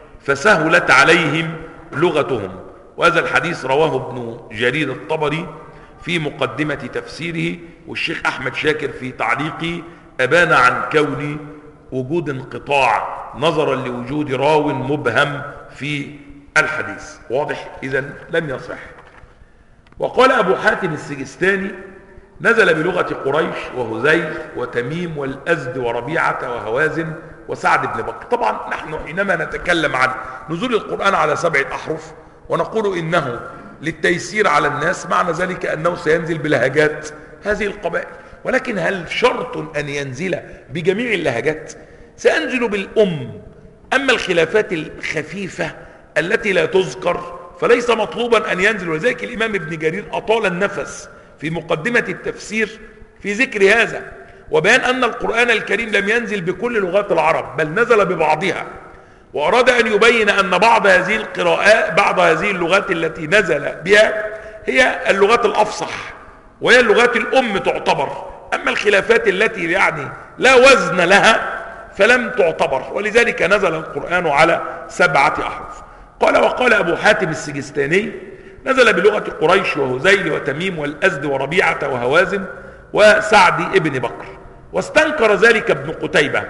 فسهلت عليهم لغتهم. وهذا الحديث رواه ابن جرير الطبري في مقدمة تفسيره، والشيخ أحمد شاكر في تعليقه أبان عن كون وجود انقطاع نظرا لوجود راو مبهم في الحديث. واضح؟ إذن لم يصح. وقال أبو حاتم السجستاني: نزل بلغة قريش وهذيل وتميم والأزد وربيعة وهوازن وسعد بن بكر. طبعا نحن حينما نتكلم عن نزول القرآن على 7 أحرف ونقول إنه للتيسير على الناس، معنى ذلك أنه سينزل بلهجات هذه القبائل، ولكن هل شرط أن ينزل بجميع اللهجات؟ سينزل بالأم. أما الخلافات الخفيفة التي لا تذكر فليس مطلوبا أن ينزل. ولذلك الإمام ابن جرير أطال النفس في مقدمة التفسير في ذكر هذا، وبيان أن القرآن الكريم لم ينزل بكل لغات العرب بل نزل ببعضها، وأراد أن يبين أن بعض هذه القراءات، بعض هذه اللغات التي نزل بها هي اللغات الأفصح، وهي اللغات الأم تعتبر. أما الخلافات التي يعني لا وزن لها فلم تعتبر، ولذلك نزل القرآن على 7 أحرف. قال: وقال أبو حاتم السجستاني: نزل بلغة قريش وهذيل وتميم والأزد وربيعة وهوازن وسعد ابن بكر. واستنكر ذلك ابن قتيبة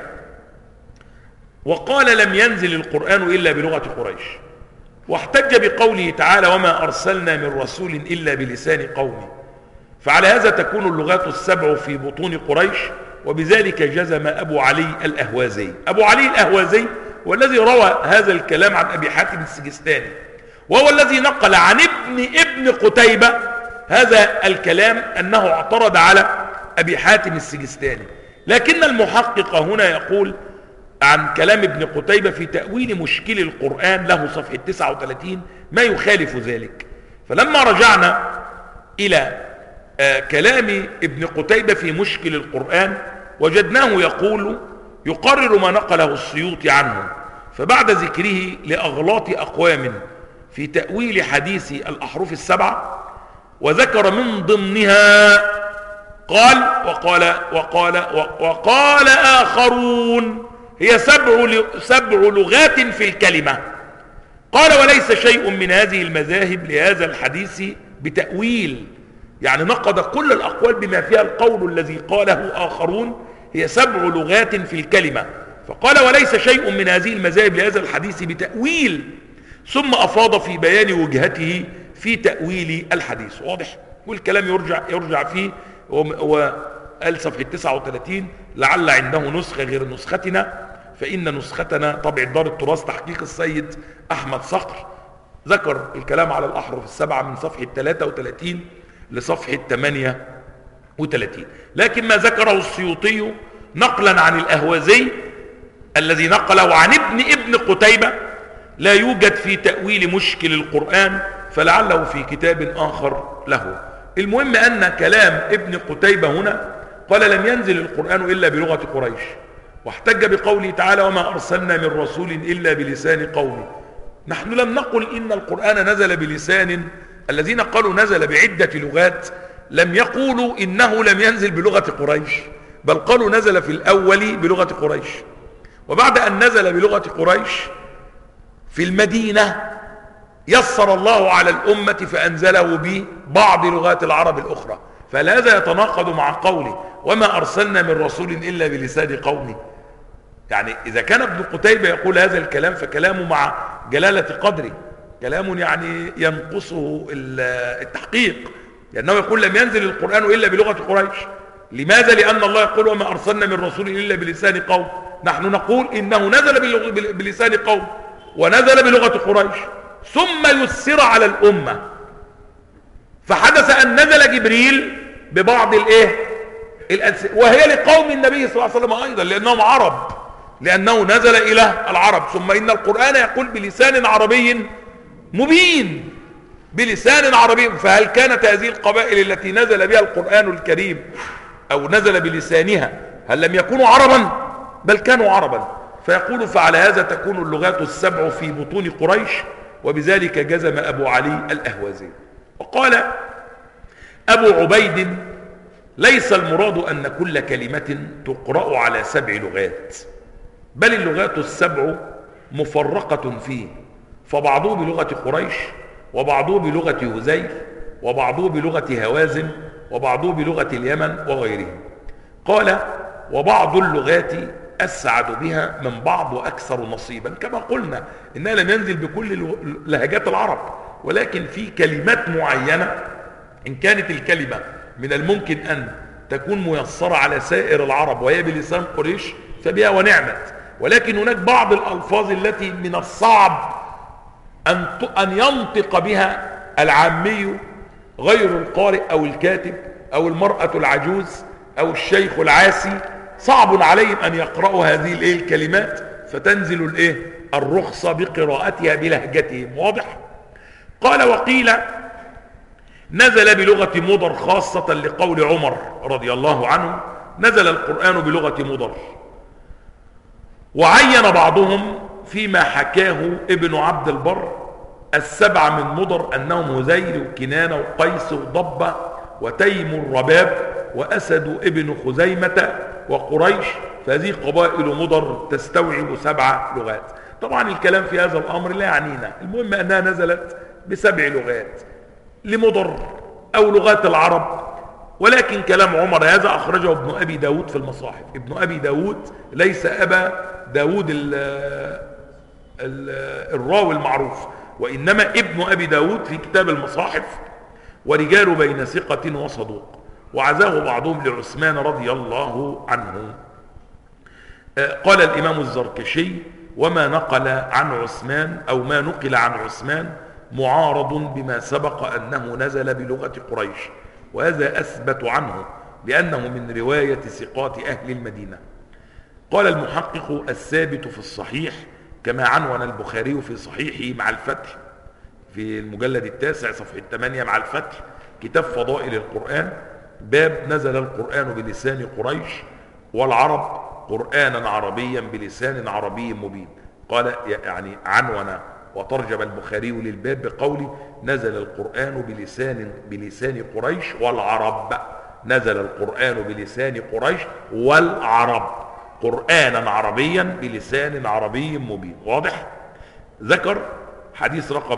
وقال: لم ينزل القرآن إلا بلغة قريش، واحتج بقوله تعالى: وما أرسلنا من رسول إلا بلسان قومه. فعلى هذا تكون اللغات ال7 في بطون قريش، وبذلك جزم أبو علي الأهوازي. أبو علي الأهوازي والذي روى هذا الكلام عن أبي حاتم السجستاني، وهو الذي نقل عن ابن قتيبة هذا الكلام أنه اعترض على أبي حاتم السجستاني. لكن المحقق هنا يقول عن كلام ابن قتيبة في تأويل مشكل القرآن له صفحة 39 ما يخالف ذلك. فلما رجعنا إلى كلام ابن قتيبة في مشكل القرآن وجدناه يقرر ما نقله السيوطي عنه، فبعد ذكره لأغلاط أقوام في تأويل حديث الأحرف ال7 وذكر من ضمنها قال: وقال آخرون هي 7 لغات في الكلمة. قال وليس شيء من هذه المذاهب لهذا الحديث بتأويل، يعني نقض كل الأقوال بما فيها القول الذي قاله آخرون هي 7 لغات في الكلمة، فقال وليس شيء من هذه المذاهب لهذا الحديث بتأويل، ثم أفاض في بيان وجهته في تأويل الحديث. واضح؟ والكلام يرجع فيه، وقال صفحة 39 لعل عنده نسخة غير نسختنا، فإن نسختنا طبع دار التراث تحقيق السيد أحمد صقر، ذكر الكلام على الأحرف السبعة من صفحة 33 لصفحة 38. لكن ما ذكره السيوطي نقلا عن الأهوازي الذي نقله عن ابن قتيبة لا يوجد في تأويل مشكل القرآن، فلعله في كتاب آخر له. المهم أن كلام ابن قتيبة هنا قال لم ينزل القرآن إلا بلغة قريش، واحتج بقوله تعالى وما أرسلنا من رسول إلا بلسان قومه. نحن لم نقل إن القرآن نزل بلسان، الذين قالوا نزل بعدة لغات لم يقولوا إنه لم ينزل بلغة قريش، بل قالوا نزل في الأول بلغة قريش، وبعد أن نزل بلغة قريش في المدينة يسر الله على الأمة فأنزله ببعض لغات العرب الأخرى، فهذا يتناقض مع قوله وما أرسلنا من رسول إلا بلسان قومه. يعني إذا كان ابن قتيبة يقول هذا الكلام فكلامه مع جلالة قدره كلام يعني ينقصه التحقيق، لأنه يقول لم ينزل القرآن إلا بلغة قريش. لماذا؟ لأن الله يقول وما أرسلنا من رسول إلا بلسان قوم، نحن نقول إنه نزل بلسان قوم ونزل بلغة قريش ثم يسر على الأمة، فحدث أن نزل جبريل ببعض وهي لقوم النبي صلى الله عليه وسلم أيضا لأنهم عرب، لأنه نزل إلى العرب. ثم إن القرآن يقول بلسان عربي مبين، بلسان عربي، فهل كانت هذه القبائل التي نزل بها القرآن الكريم أو نزل بلسانها هل لم يكونوا عربا؟ بل كانوا عربا. فيقول فعلى هذا تكون اللغات السبع في بطون قريش، وبذلك جزم أبو علي الأهوازي. وقال أبو عبيد ليس المراد أن كل كلمة تقرأ على 7 لغات، بل اللغات السبع مفرقة فيه، فبعضه بلغة قريش، وبعضه بلغة هذيل، وبعضه بلغة هوازن، وبعضه بلغة اليمن وغيرهم. قال وبعض اللغات أسعد بها من بعض وأكثر نصيبا، كما قلنا إنها لم ينزل بكل لهجات العرب، ولكن في كلمات معينة إن كانت الكلمة من الممكن أن تكون ميسرة على سائر العرب وهي بلسان قريش فبها ونعمت، ولكن هناك بعض الألفاظ التي من الصعب أن ينطق بها العامي غير القارئ أو الكاتب أو المرأة العجوز أو الشيخ العاسي، صعب عليهم أن يقرأوا هذه الكلمات، فتنزل الرخصة بقراءتها بلهجتهم. واضح؟ قال وقيل نزل بلغة مضر خاصة لقول عمر رضي الله عنه نزل القرآن بلغة مضر. وعين بعضهم فيما حكاه ابن عبد البر 7 من مضر أنهم هذيل وكنانة وقيس وضبة وتيم الرباب وأسد ابن خزيمة وقريش، فهذه قبائل مضر تستوعب 7 لغات. طبعا الكلام في هذا الأمر لا يعنينا، المهم أنها نزلت ب7 لغات لمضر أو لغات العرب، ولكن كلام عمر هذا أخرجه ابن أبي داود في المصاحف. ابن أبي داود ليس أبا داود الراوي المعروف، وإنما ابن أبي داود في كتاب المصاحف، ورجال بين ثقة وصدوق، وعزاه بعضهم لعثمان رضي الله عنه. قال الإمام الزركشي وما نقل عن عثمان أو ما نقل عن عثمان معارض بما سبق أنه نزل بلغة قريش، وهذا أثبت عنه لأنه من رواية ثقات أهل المدينة. قال المحقق الثابت في الصحيح كما عنون البخاري في صحيحه مع الفتح في المجلد 9 صفحة 8 مع الفتح كتاب فضائل القرآن، باب نزل القرآن بلسان قريش والعرب قرآنا عربيا بلسان عربي مبين. قال يعني عنون وترجم البخاري للباب بقوله نزل القرآن بلسان قريش والعرب، نزل القرآن بلسان قريش والعرب قرآنا عربيا بلسان عربي مبين. واضح؟ ذكر حديث رقم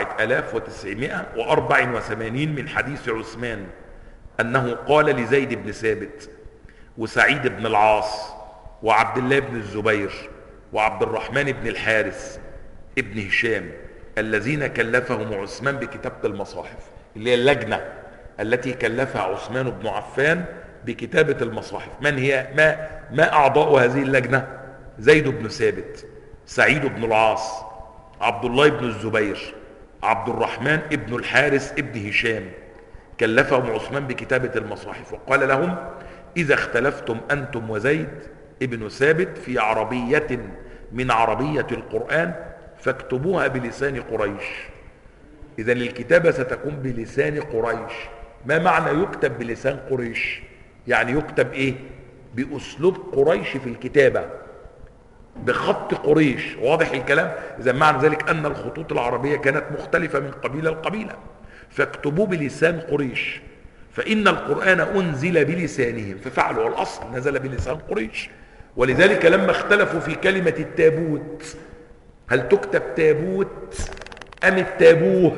4984 من حديث عثمان أنه قال لزيد بن ثابت وسعيد بن العاص وعبد الله بن الزبير وعبد الرحمن بن الحارث ابن هشام الذين كلفهم عثمان بكتابة المصاحف، اللي هي اللجنة التي كلفها عثمان بن عفان بكتابة المصاحف. من هي ما أعضاء هذه اللجنة؟ زيد بن ثابت، سعيد بن العاص، عبد الله بن الزبير، عبد الرحمن بن الحارث ابن هشام. كلفهم عثمان بكتابة المصاحف وقال لهم: إذا اختلفتم أنتم وزيد ابن ثابت في عربية من عربية القرآن فاكتبوها بلسان قريش. إذا الكتابة ستكون بلسان قريش. ما معنى يكتب بلسان قريش؟ يعني يكتب إيه؟ بأسلوب قريش في الكتابة، بخط قريش. واضح الكلام؟ إذا معنى ذلك أن الخطوط العربية كانت مختلفة من قبيلة لقبيلة، فاكتبوه بلسان قريش، فإن القرآن أنزل بلسانهم ففعلوا، والأصل نزل بلسان قريش. ولذلك لما اختلفوا في كلمة التابوت، هل تكتب تابوت أم التابوه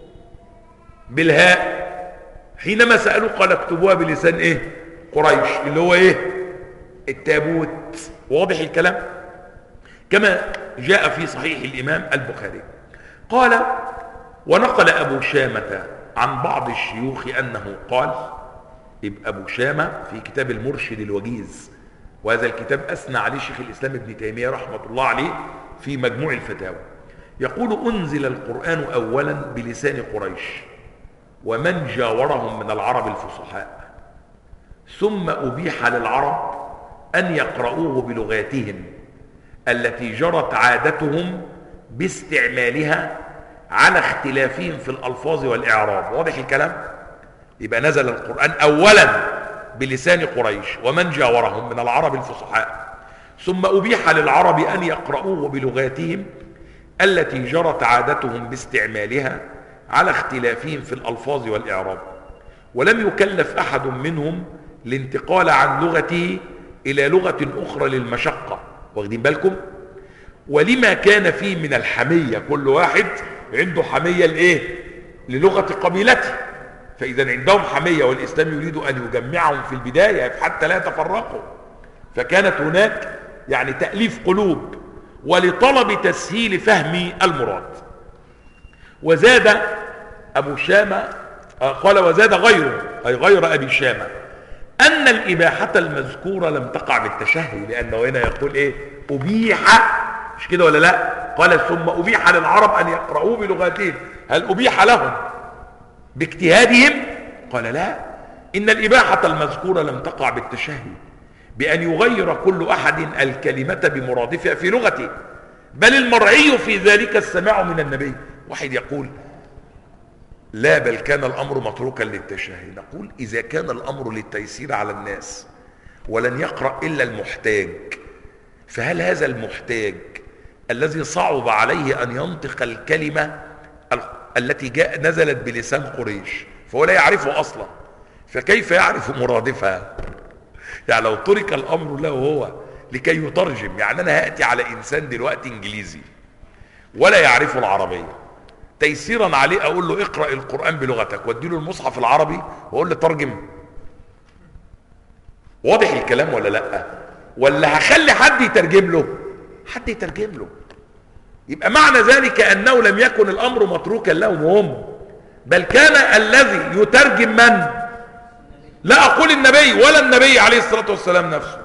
بالهاء؟ حينما سألوا قال اكتبوها بلسان إيه؟ قريش، اللي هو إيه؟ التابوت. واضح الكلام؟ كما جاء في صحيح الإمام البخاري. قال: ونقل أبو شامة عن بعض الشيوخ أنه قال. يبقى أبو شامة في كتاب المرشد الوجيز، وهذا الكتاب أثنى عليه شيخ الإسلام ابن تيمية رحمة الله عليه في مجموع الفتاوى. يقول: أنزل القرآن أولا بلسان قريش ومن جاورهم من العرب الفصحاء، ثم أبيح للعرب أن يقرؤوه بلغاتهم التي جرت عادتهم باستعمالها على اختلافهم في الألفاظ والإعراب. واضح الكلام؟ يبقى نزل القرآن أولا بلسان قريش ومن جاورهم من العرب الفصحاء، ثم أبيح للعرب أن يقرؤوه بلغاتهم التي جرت عادتهم باستعمالها على اختلافهم في الألفاظ والإعراب، ولم يكلف أحد منهم الانتقال عن لغته إلى لغة أخرى للمشقة. واخدين بالكم؟ ولما كان فيه من الحمية، كل واحد عنده حمية لإيه؟ للغة قبيلته. فإذا عندهم حمية والإسلام يريد أن يجمعهم في البداية حتى لا يتفرقوا، فكانت هناك يعني تأليف قلوب ولطلب تسهيل فهم المراد. وزاد أبو شامة قال: وزاد غيره، أي غير أبي شامة، أن الإباحة المذكورة لم تقع بالتشهي، لأنه هنا يقول إيه؟ أبيح، مش كده ولا لا؟ قال: ثم أبيح للعرب أن يقرؤوه بلغاتهم. هل أبيح لهم باجتهادهم؟ قال: لا، إن الإباحة المذكورة لم تقع بالتشهي بأن يغير كل أحد الكلمة بمرادفها في لغته، بل المرعي في ذلك السماع من النبي. واحد يقول: لا، بل كان الأمر متروكا للتشهي. نقول: إذا كان الأمر للتيسير على الناس ولن يقرأ إلا المحتاج، فهل هذا المحتاج الذي صعب عليه أن ينطق الكلمة التي نزلت بلسان قريش فهو لا يعرفه أصلا، فكيف يعرف مرادفها؟ يعني لو ترك الأمر له هو لكي يترجم، يعني أنا هأتي على إنسان دلوقتي إنجليزي ولا يعرف العربية، تيسيرا عليه أقول له اقرأ القرآن بلغتك واديله المصحف العربي وأقول له ترجم. واضح الكلام ولا لأ؟ ولا هخلي حد يترجم له؟ حد يترجم له. يبقى معنى ذلك أنه لم يكن الأمر متروكا لهم هم، بل كان الذي يترجم من؟ لا أقول النبي ولا النبي عليه الصلاة والسلام نفسه.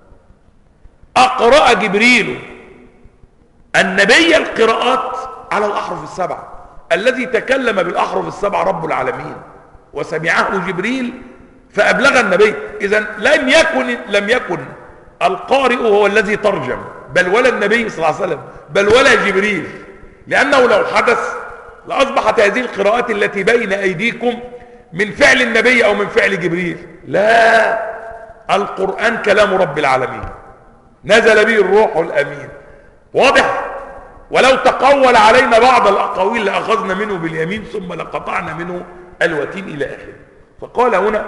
أقرأ جبريل النبي القراءات على الأحرف السبعة، الذي تكلم بالأحرف السبعة رب العالمين وسمعه جبريل فأبلغ النبي. إذن لم يكن القارئ هو الذي ترجم، بل ولا النبي صلى الله عليه وسلم، بل ولا جبريل، لأنه لو حدث لأصبحت هذه القراءات التي بين أيديكم من فعل النبي أو من فعل جبريل. لا، القرآن كلام رب العالمين نزل به الروح الأمين. واضح؟ ولو تقول علينا بعض الأقاويل لأخذنا منه باليمين ثم لقطعنا منه الوتين إلى آخره. فقال هنا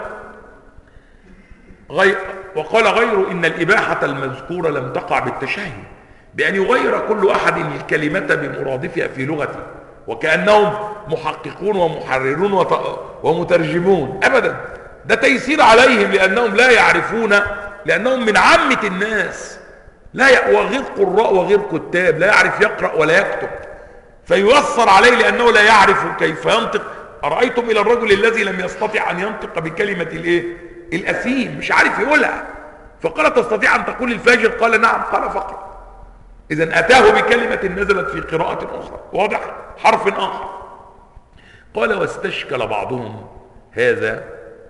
وقال غير إن الإباحة المذكورة لم تقع بالتشهي بأن يغير كل أحد الكلمة بمرادفها في لغته، وكأنهم محققون ومحررون ومترجمون، أبدا، ده تيسير عليهم لأنهم لا يعرفون، لأنهم من عامة الناس، وغير قراء وغير كتاب، لا يعرف يقرأ ولا يكتب، فييسر عليه لأنه لا يعرف كيف ينطق. أرأيتم إلى الرجل الذي لم يستطع أن ينطق بكلمة الأثيم، مش عارف يقولها، فقال تستطيع أن تقول الفاجر؟ قال نعم. قال فقط. إذن أتاه بكلمة نزلت في قراءة أخرى، واضح، حرف آخر. قال واستشكل بعضهم هذا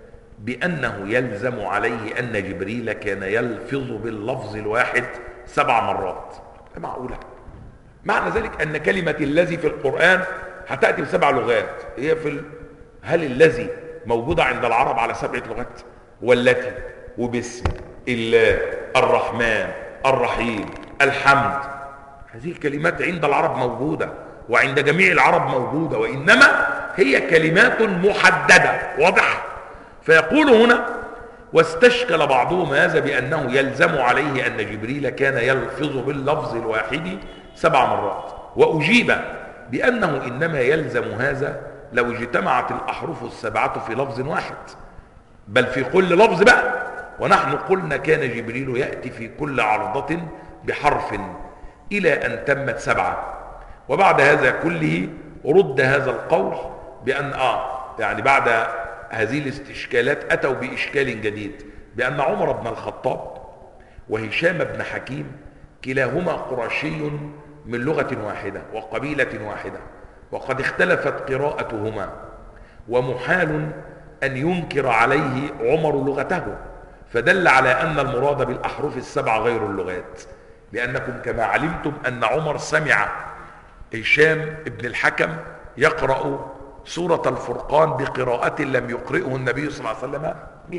بأنه يلزم عليه أن جبريل كان يلفظ باللفظ الواحد 7 مرات. معقولة؟ معنى ذلك أن كلمة الذي في القرآن هتأتي ب7 لغات. هي هل الذي موجودة عند العرب على 7 لغات؟ والتي، وباسم، الله، الرحمن، الرحيم، الحمد، هذه الكلمات عند العرب موجودة وعند جميع العرب موجودة، وإنما هي كلمات محددة، واضح؟ فيقول هنا واستشكل بعضهم هذا بأنه يلزم عليه أن جبريل كان يلفظ باللفظ الواحد 7 مرات، وأجيب بأنه إنما يلزم هذا لو اجتمعت الأحرف ال7 في لفظ واحد، بل في كل لفظ بقى. ونحن قلنا كان جبريل يأتي في كل عرضة بحرف إلى أن تمت 7. وبعد هذا كله رد هذا القول بأن يعني بعد هذه الاستشكالات أتوا بإشكال جديد، بأن عمر بن الخطاب وهشام بن حكيم كلاهما قرشي من لغة واحدة وقبيلة واحدة، وقد اختلفت قراءتهما، ومحال أن ينكر عليه عمر لغته، فدل على أن المراد بالأحرف ال7 غير اللغات، لأنكم كما علمتم أن عمر سمع هشام بن الحكم يقرأ سورة الفرقان بقراءة لم يقرئه النبي صلى الله عليه وسلم.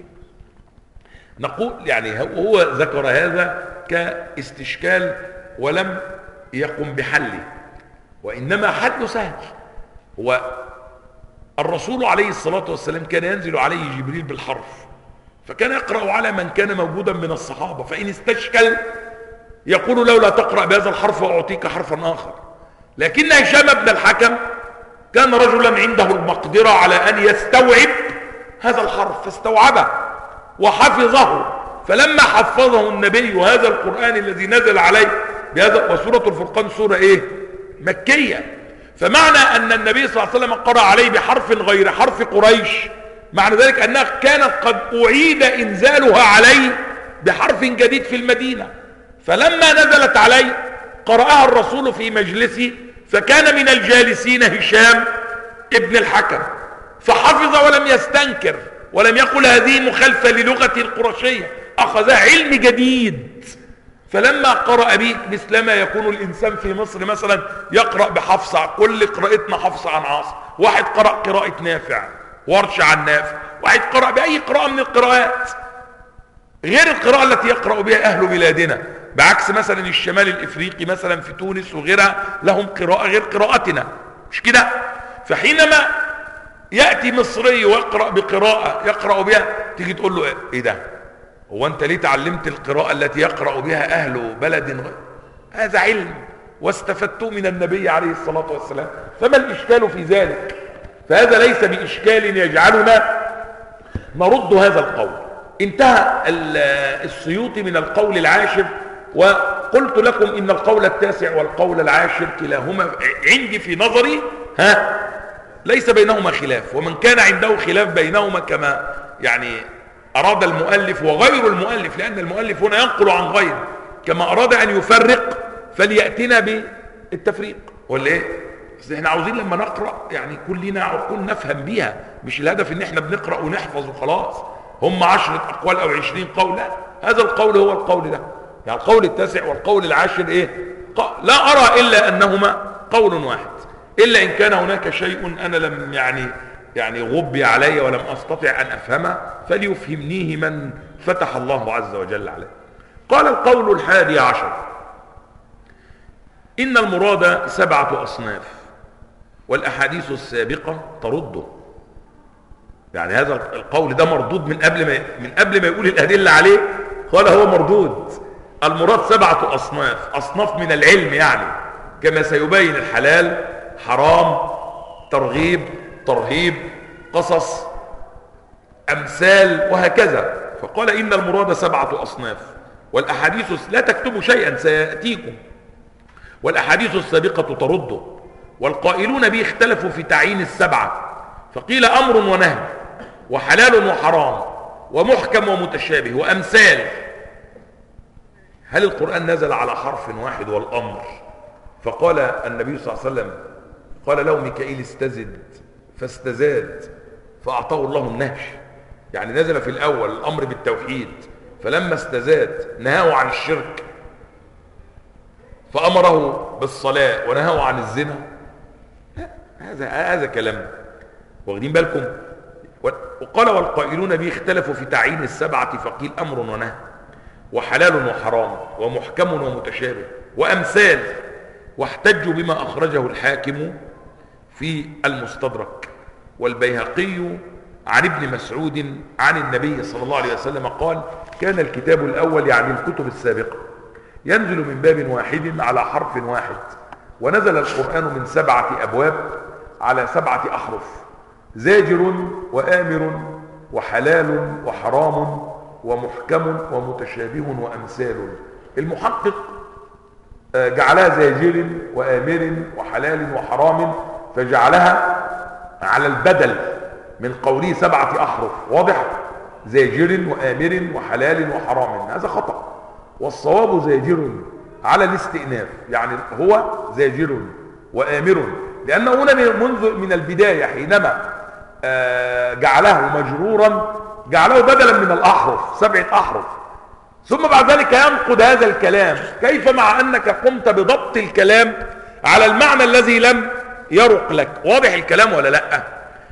نقول يعني هو ذكر هذا كاستشكال ولم يقم بحله، وإنما حله سهل. هو الرسول عليه الصلاة والسلام كان ينزل عليه جبريل بالحرف، فكان يقرأ على من كان موجودا من الصحابة، فإن استشكل يقول لولا تقرأ بهذا الحرف وأعطيك حرفا آخر. لكن هشام بن الحكم كان رجلا عنده المقدرة على أن يستوعب هذا الحرف، فاستوعبه وحفظه، فلما حفظه النبي هذا القرآن الذي نزل عليه بهذا، وسورة الفرقان سورة مكية، فمعنى أن النبي صلى الله عليه وسلم قرأ عليه بحرف غير حرف قريش، معنى ذلك أنها كانت قد أعيد إنزالها عليه بحرف جديد في المدينة، فلما نزلت عليه قرأها الرسول في مجلسه، فكان من الجالسين هشام ابن الحكم، فحفظ ولم يستنكر ولم يقل هذه مخالفة للغة القرشية، أخذها علم جديد. فلما قرأ به مثلما يكون الإنسان في مصر مثلا يقرأ بحفص، كل قراءتنا حفص عن عاصم، واحد قرأ قراءة نافع، ورش عن نافع، واحد قرأ بأي قراءة من القراءات غير القراءة التي يقرأ بها أهل بلادنا، بعكس مثلا الشمال الإفريقي مثلا في تونس وغيرها لهم قراءة غير قراءتنا، مش كده؟ فحينما يأتي مصري ويقرأ بقراءة يقرأ بها، تيجي تقول له إيه ده؟ هو أنت ليه تعلمت القراءة التي يقرأ بها أهل بلد غير؟ هذا علم واستفدتوا من النبي عليه الصلاة والسلام، فما الإشكال في ذلك؟ فهذا ليس بإشكال يجعلنا نرد هذا القول. انتهى السيوطي من القول العاشر، وقلت لكم إن القول التاسع والقول العاشر كلاهما عندي في نظري ليس بينهما خلاف، ومن كان عنده خلاف بينهما كما يعني أراد المؤلف وغير المؤلف، لأن المؤلف هنا ينقل عن غيره، كما أراد أن يفرق فليأتنا بالتفريق، ولا إيه؟ بس احنا عاوزين لما نقرأ يعني كلنا عقول نفهم بيها، مش الهدف ان احنا بنقرأ ونحفظ وخلاص، هم 10 أقوال أو 20 قول، لا، هذا القول هو القول ده، يعني القول التاسع والقول العاشر لا أرى إلا أنهما قول واحد، إلا إن كان هناك شيء أنا لم يعني غبي علي ولم أستطع أن أفهمه، فليفهمنيه من فتح الله عز وجل عليه. قال القول 11: إن المراد 7 أصناف، والأحاديث السابقة ترده. يعني هذا القول ده مردود من قبل ما يقول الأدلة عليه، قال هو مردود. المراد 7 أصناف من العلم، يعني كما سيبين الحلال حرام، ترغيب، ترهيب، قصص، أمثال، وهكذا. فقال إن المراد 7 أصناف، والأحاديث لا تكتبوا شيئا سيأتيكم، والأحاديث السابقة ترده، والقائلون به اختلفوا في تعيين ال7، فقيل أمر ونهي، وحلال وحرام، ومحكم ومتشابه، وأمثال. هل القرآن نزل على حرف واحد والأمر؟ فقال النبي صلى الله عليه وسلم، قال له ميكائيل استزد، فاستزاد فأعطاه الله النهي. يعني نزل في الأول الأمر بالتوحيد، فلما استزاد نهاه عن الشرك فأمره بالصلاة ونهاه عن الزنا. هذا كلام، واخدين بالكم؟ وقال والقائلون به اختلفوا في تعيين ال7، فقيل أمر ونهي، وحلال وحرام، ومحكم ومتشابه، وأمثال. واحتجوا بما أخرجه الحاكم في المستدرك والبيهقي عن ابن مسعود عن النبي صلى الله عليه وسلم قال: كان الكتاب الأول، يعني الكتب السابقة، ينزل من باب واحد على حرف واحد، ونزل القرآن من 7 أبواب على 7 أحرف: زاجر وآمر وحلال وحرام ومحكم ومتشابه وأمثال. المحقق جعلها زاجر وآمر وحلال وحرام، فجعلها على البدل من قوله 7 أحرف. واضح؟ زاجر وآمر وحلال وحرام، هذا خطأ، والصواب زاجر على الاستئناف، يعني هو زاجر وآمر، لأنه هنا منذ من البداية حينما جعله مجرورا جعله بدلا من الأحرف 7 أحرف، ثم بعد ذلك ينقض هذا الكلام. كيف مع أنك قمت بضبط الكلام على المعنى الذي لم يرق لك؟ واضح الكلام ولا لا؟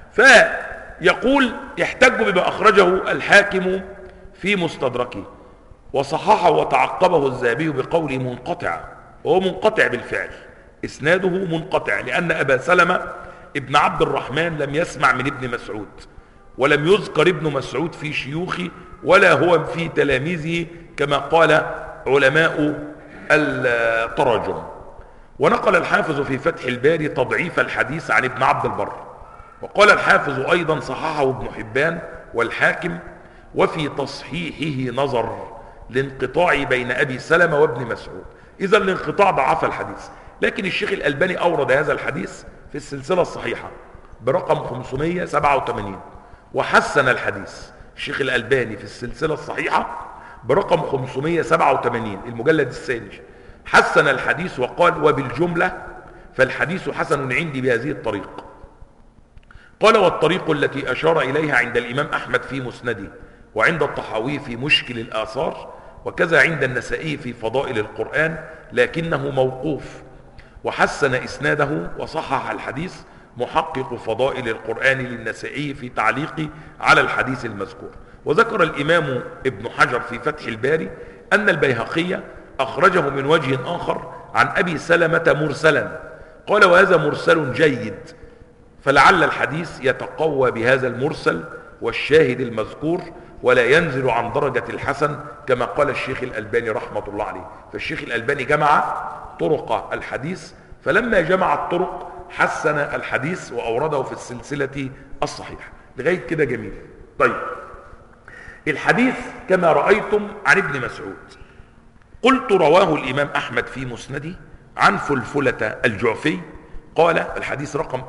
فيقول يحتج بما أخرجه الحاكم في مستدركه، وصححه وتعقبه الذهبي بقوله منقطع، وهو منقطع بالفعل، إسناده منقطع، لأن أبا سلمة ابن عبد الرحمن لم يسمع من ابن مسعود، ولم يذكر ابن مسعود في شيوخه ولا هو في تلاميذه كما قال علماء التراجم. ونقل الحافظ في فتح الباري تضعيف الحديث عن ابن عبد البر، وقال الحافظ أيضا صححه ابن حبان والحاكم، وفي تصحيحه نظر لانقطاع بين أبي سلمة وابن مسعود. إذا الانقطاع ضعف الحديث، لكن الشيخ الألباني أورد هذا الحديث في السلسلة الصحيحة برقم 587، وحسن الحديث. الشيخ الألباني في السلسلة الصحيحة برقم 587 المجلد الثاني حسن الحديث وقال: وبالجملة فالحديث حسن عندي بهذه الطريق. قال: والطريق التي أشار إليها عند الإمام أحمد في مسنده، وعند الطحاوي في مشكل الآثار، وكذا عند النسائي في فضائل القرآن، لكنه موقوف. وحسن إسناده وصحح الحديث محقق فضائل القرآن للنسائي في تعليق على الحديث المذكور. وذكر الإمام ابن حجر في فتح الباري أن البيهقي أخرجه من وجه آخر عن أبي سلمة مرسلا. قال: وهذا مرسل جيد، فلعل الحديث يتقوى بهذا المرسل والشاهد المذكور، ولا ينزل عن درجة الحسن كما قال الشيخ الألباني رحمة الله عليه. فالشيخ الألباني جمع طرق الحديث، فلما جمع الطرق حسن الحديث وأورده في السلسلة الصحيحة. لغاية كده جميل. طيب، الحديث كما رأيتم عن ابن مسعود. قلت: رواه الإمام أحمد في مسنده عن فلفلة الجعفي، قال الحديث رقم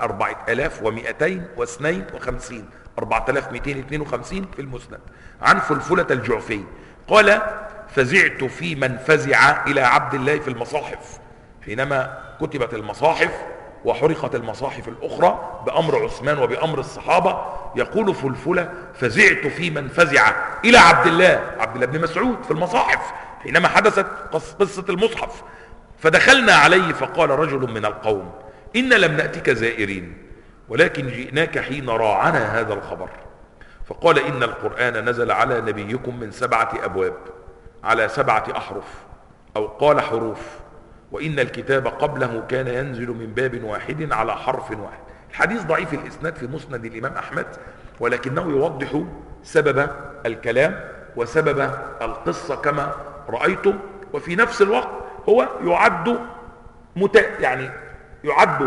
4252 4252 في المسند، عن فلفلة الجعفي قال: فزعت في من فزع إلى عبد الله في المصاحف، حينما كتبت المصاحف وحرقت المصاحف الأخرى بأمر عثمان وبأمر الصحابة، يقول فلفلة: فزعت في من فزع إلى عبد الله بن مسعود في المصاحف حينما حدثت قصة المصحف. فدخلنا عليه فقال رجل من القوم: إن لم نأتك زائرين، ولكن جئناك حين راعنا هذا الخبر. فقال: إن القرآن نزل على نبيكم من 7 أبواب على 7 أحرف، أو قال حروف، وإن الكتاب قبله كان ينزل من باب واحد على حرف واحد. الحديث ضعيف الإسناد في مسند الإمام أحمد، ولكنه يوضح سبب الكلام وسبب القصة كما رأيتم، وفي نفس الوقت هو يعد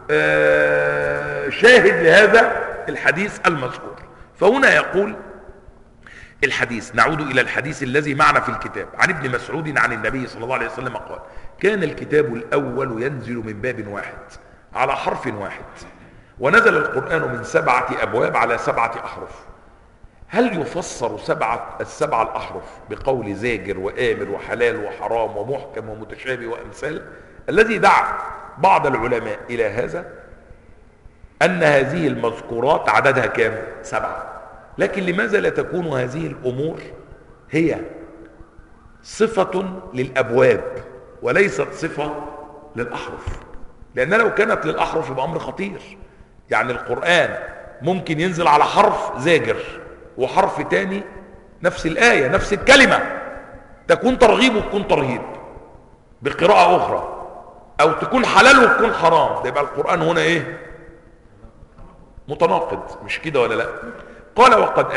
شاهد لهذا الحديث المذكور. فهنا يقول الحديث، نعود إلى الحديث الذي معنا في الكتاب، عن ابن مسعود عن النبي صلى الله عليه وسلم قال: كان الكتاب الأول ينزل من باب واحد على حرف واحد، ونزل القرآن من 7 أبواب على 7 أحرف. هل يفسر السبع الأحرف بقول زاجر وآمر وحلال وحرام ومحكم ومتشابه وأمثال؟ الذي دعا بعض العلماء إلى هذا أن هذه المذكورات عددها كام؟ 7. لكن لماذا لا تكون هذه الأمور هي صفة للأبواب وليست صفة للأحرف؟ لأن لو كانت للأحرف يبقى أمر خطير. يعني القرآن ممكن ينزل على حرف زاجر وحرف تاني نفس الآية نفس الكلمة تكون ترغيب وتكون ترهيب بقراءة أخرى، أو تكون حلال وتكون حرام. ده يبقى القرآن هنا إيه؟ متناقض، مش كده ولا لا؟ قال: وقد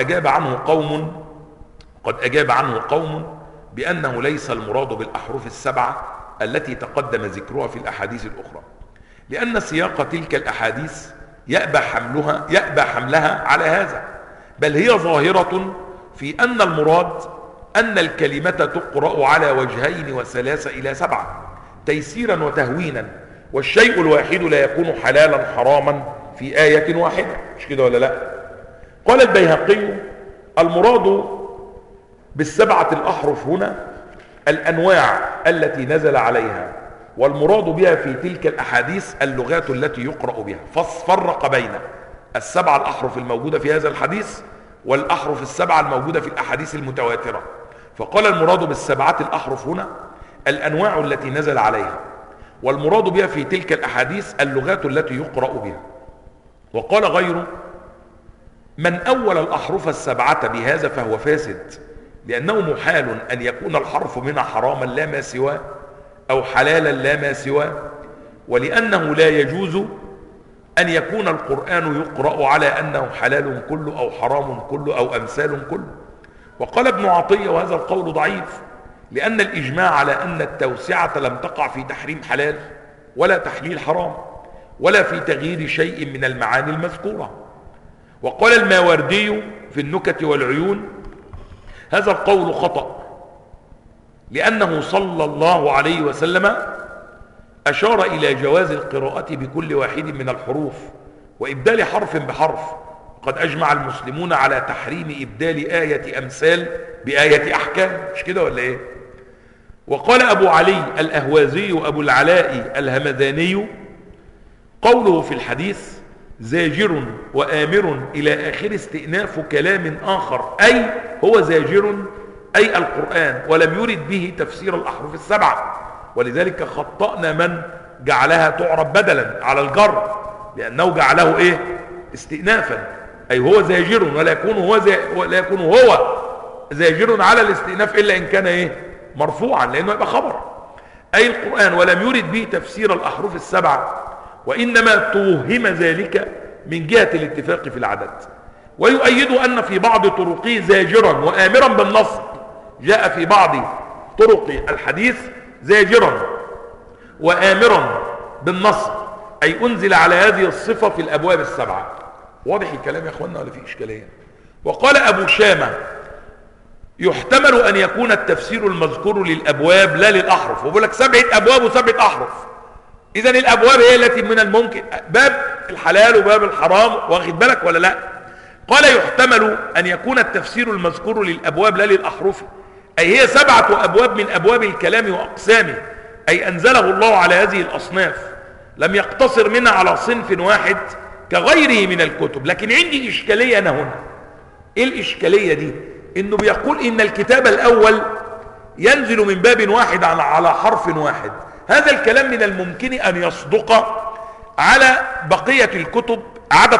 أجاب عنه قوم بأنه ليس المراد بالأحرف ال7 التي تقدم ذكرها في الأحاديث الأخرى، لأن سياق تلك الأحاديث يأبى حملها على هذا، بل هي ظاهرة في أن المراد أن الكلمة تقرأ على 2 و3 إلى 7 تيسيرا وتهوينا، والشيء الواحد لا يكون حلالا حراما في آية واحدة، مش كده ولا لا؟ قال البيهقي: المراد ب7 الأحرف هنا الأنواع التي نزل عليها، والمراد بها في تلك الأحاديث اللغات التي يقرأ بها. فرق بين 7 الأحرف الموجودة في هذا الحديث والأحرف 7 الموجودة في الأحاديث المتواترة، فقال: المراد ب7 الأحرف هنا الأنواع التي نزل عليها، والمراد بها في تلك الأحاديث اللغات التي يقرأ بها. وقال غيره: من أول الأحرف 7 بهذا فهو فاسد، لأنه محال أن يكون الحرف منها حراما لا ما سواه أو حلالا لا ما سواه، ولأنه لا يجوز أن يكون القرآن يقرأ على أنه حلال كله أو حرام كله أو أمثال كله. وقال ابن عطية: وهذا القول ضعيف، لأن الإجماع على أن التوسعة لم تقع في تحريم حلال ولا تحليل حرام ولا في تغيير شيء من المعاني المذكورة. وقال الماوردي في النكت والعيون: هذا القول خطأ، لأنه صلى الله عليه وسلم أشار إلى جواز القراءة بكل واحد من الحروف وإبدال حرف بحرف، وقد أجمع المسلمون على تحريم إبدال آية أمثال بآية أحكام، مش كده ولا إيه؟ وقال أبو علي الأهوازي وأبو العلاء الهمذاني: قوله في الحديث زاجر وآمر إلى آخر استئناف كلام آخر، أي هو زاجر أي القرآن، ولم يرد به تفسير الأحرف ال7، ولذلك خطأنا من جعلها تعرب بدلا على الجر، لأنه جعله إيه؟ استئنافا، أي هو زاجر ولا يكون هو زاجر على الاستئناف إلا إن كان إيه؟ مرفوعا، لأنه يبقى خبر. أي القرآن ولم يرد به تفسير الأحرف ال7، وإنما توهم ذلك من جهة الاتفاق في العدد. ويؤيد أن في بعض طرقه زاجرا وآمرا بالنصب، جاء في بعض طرق الحديث زاجرا وآمرا بالنصب، أي أنزل على هذه الصفة في الأبواب ال7. واضح الكلام يا أخوانا ولا في إشكالية؟ وقال أبو شامة: يحتمل أن يكون التفسير المذكور للأبواب لا للأحرف، وبقول لك 7 أبواب و7 أحرف، إذن الأبواب هي التي من الممكن، باب الحلال وباب الحرام، واخد بالك ولا لا؟ قال: يحتمل أن يكون التفسير المذكور للأبواب لا للأحرف، أي هي 7 أبواب من أبواب الكلام وأقسامه، أي أنزله الله على هذه الأصناف، لم يقتصر منها على صنف واحد كغيره من الكتب. لكن عندي إشكالية أنا هنا. إيه الإشكالية دي؟ إنه بيقول إن الكتاب الأول ينزل من باب واحد على حرف واحد. هذا الكلام من الممكن أن يصدق على بقية الكتب عدا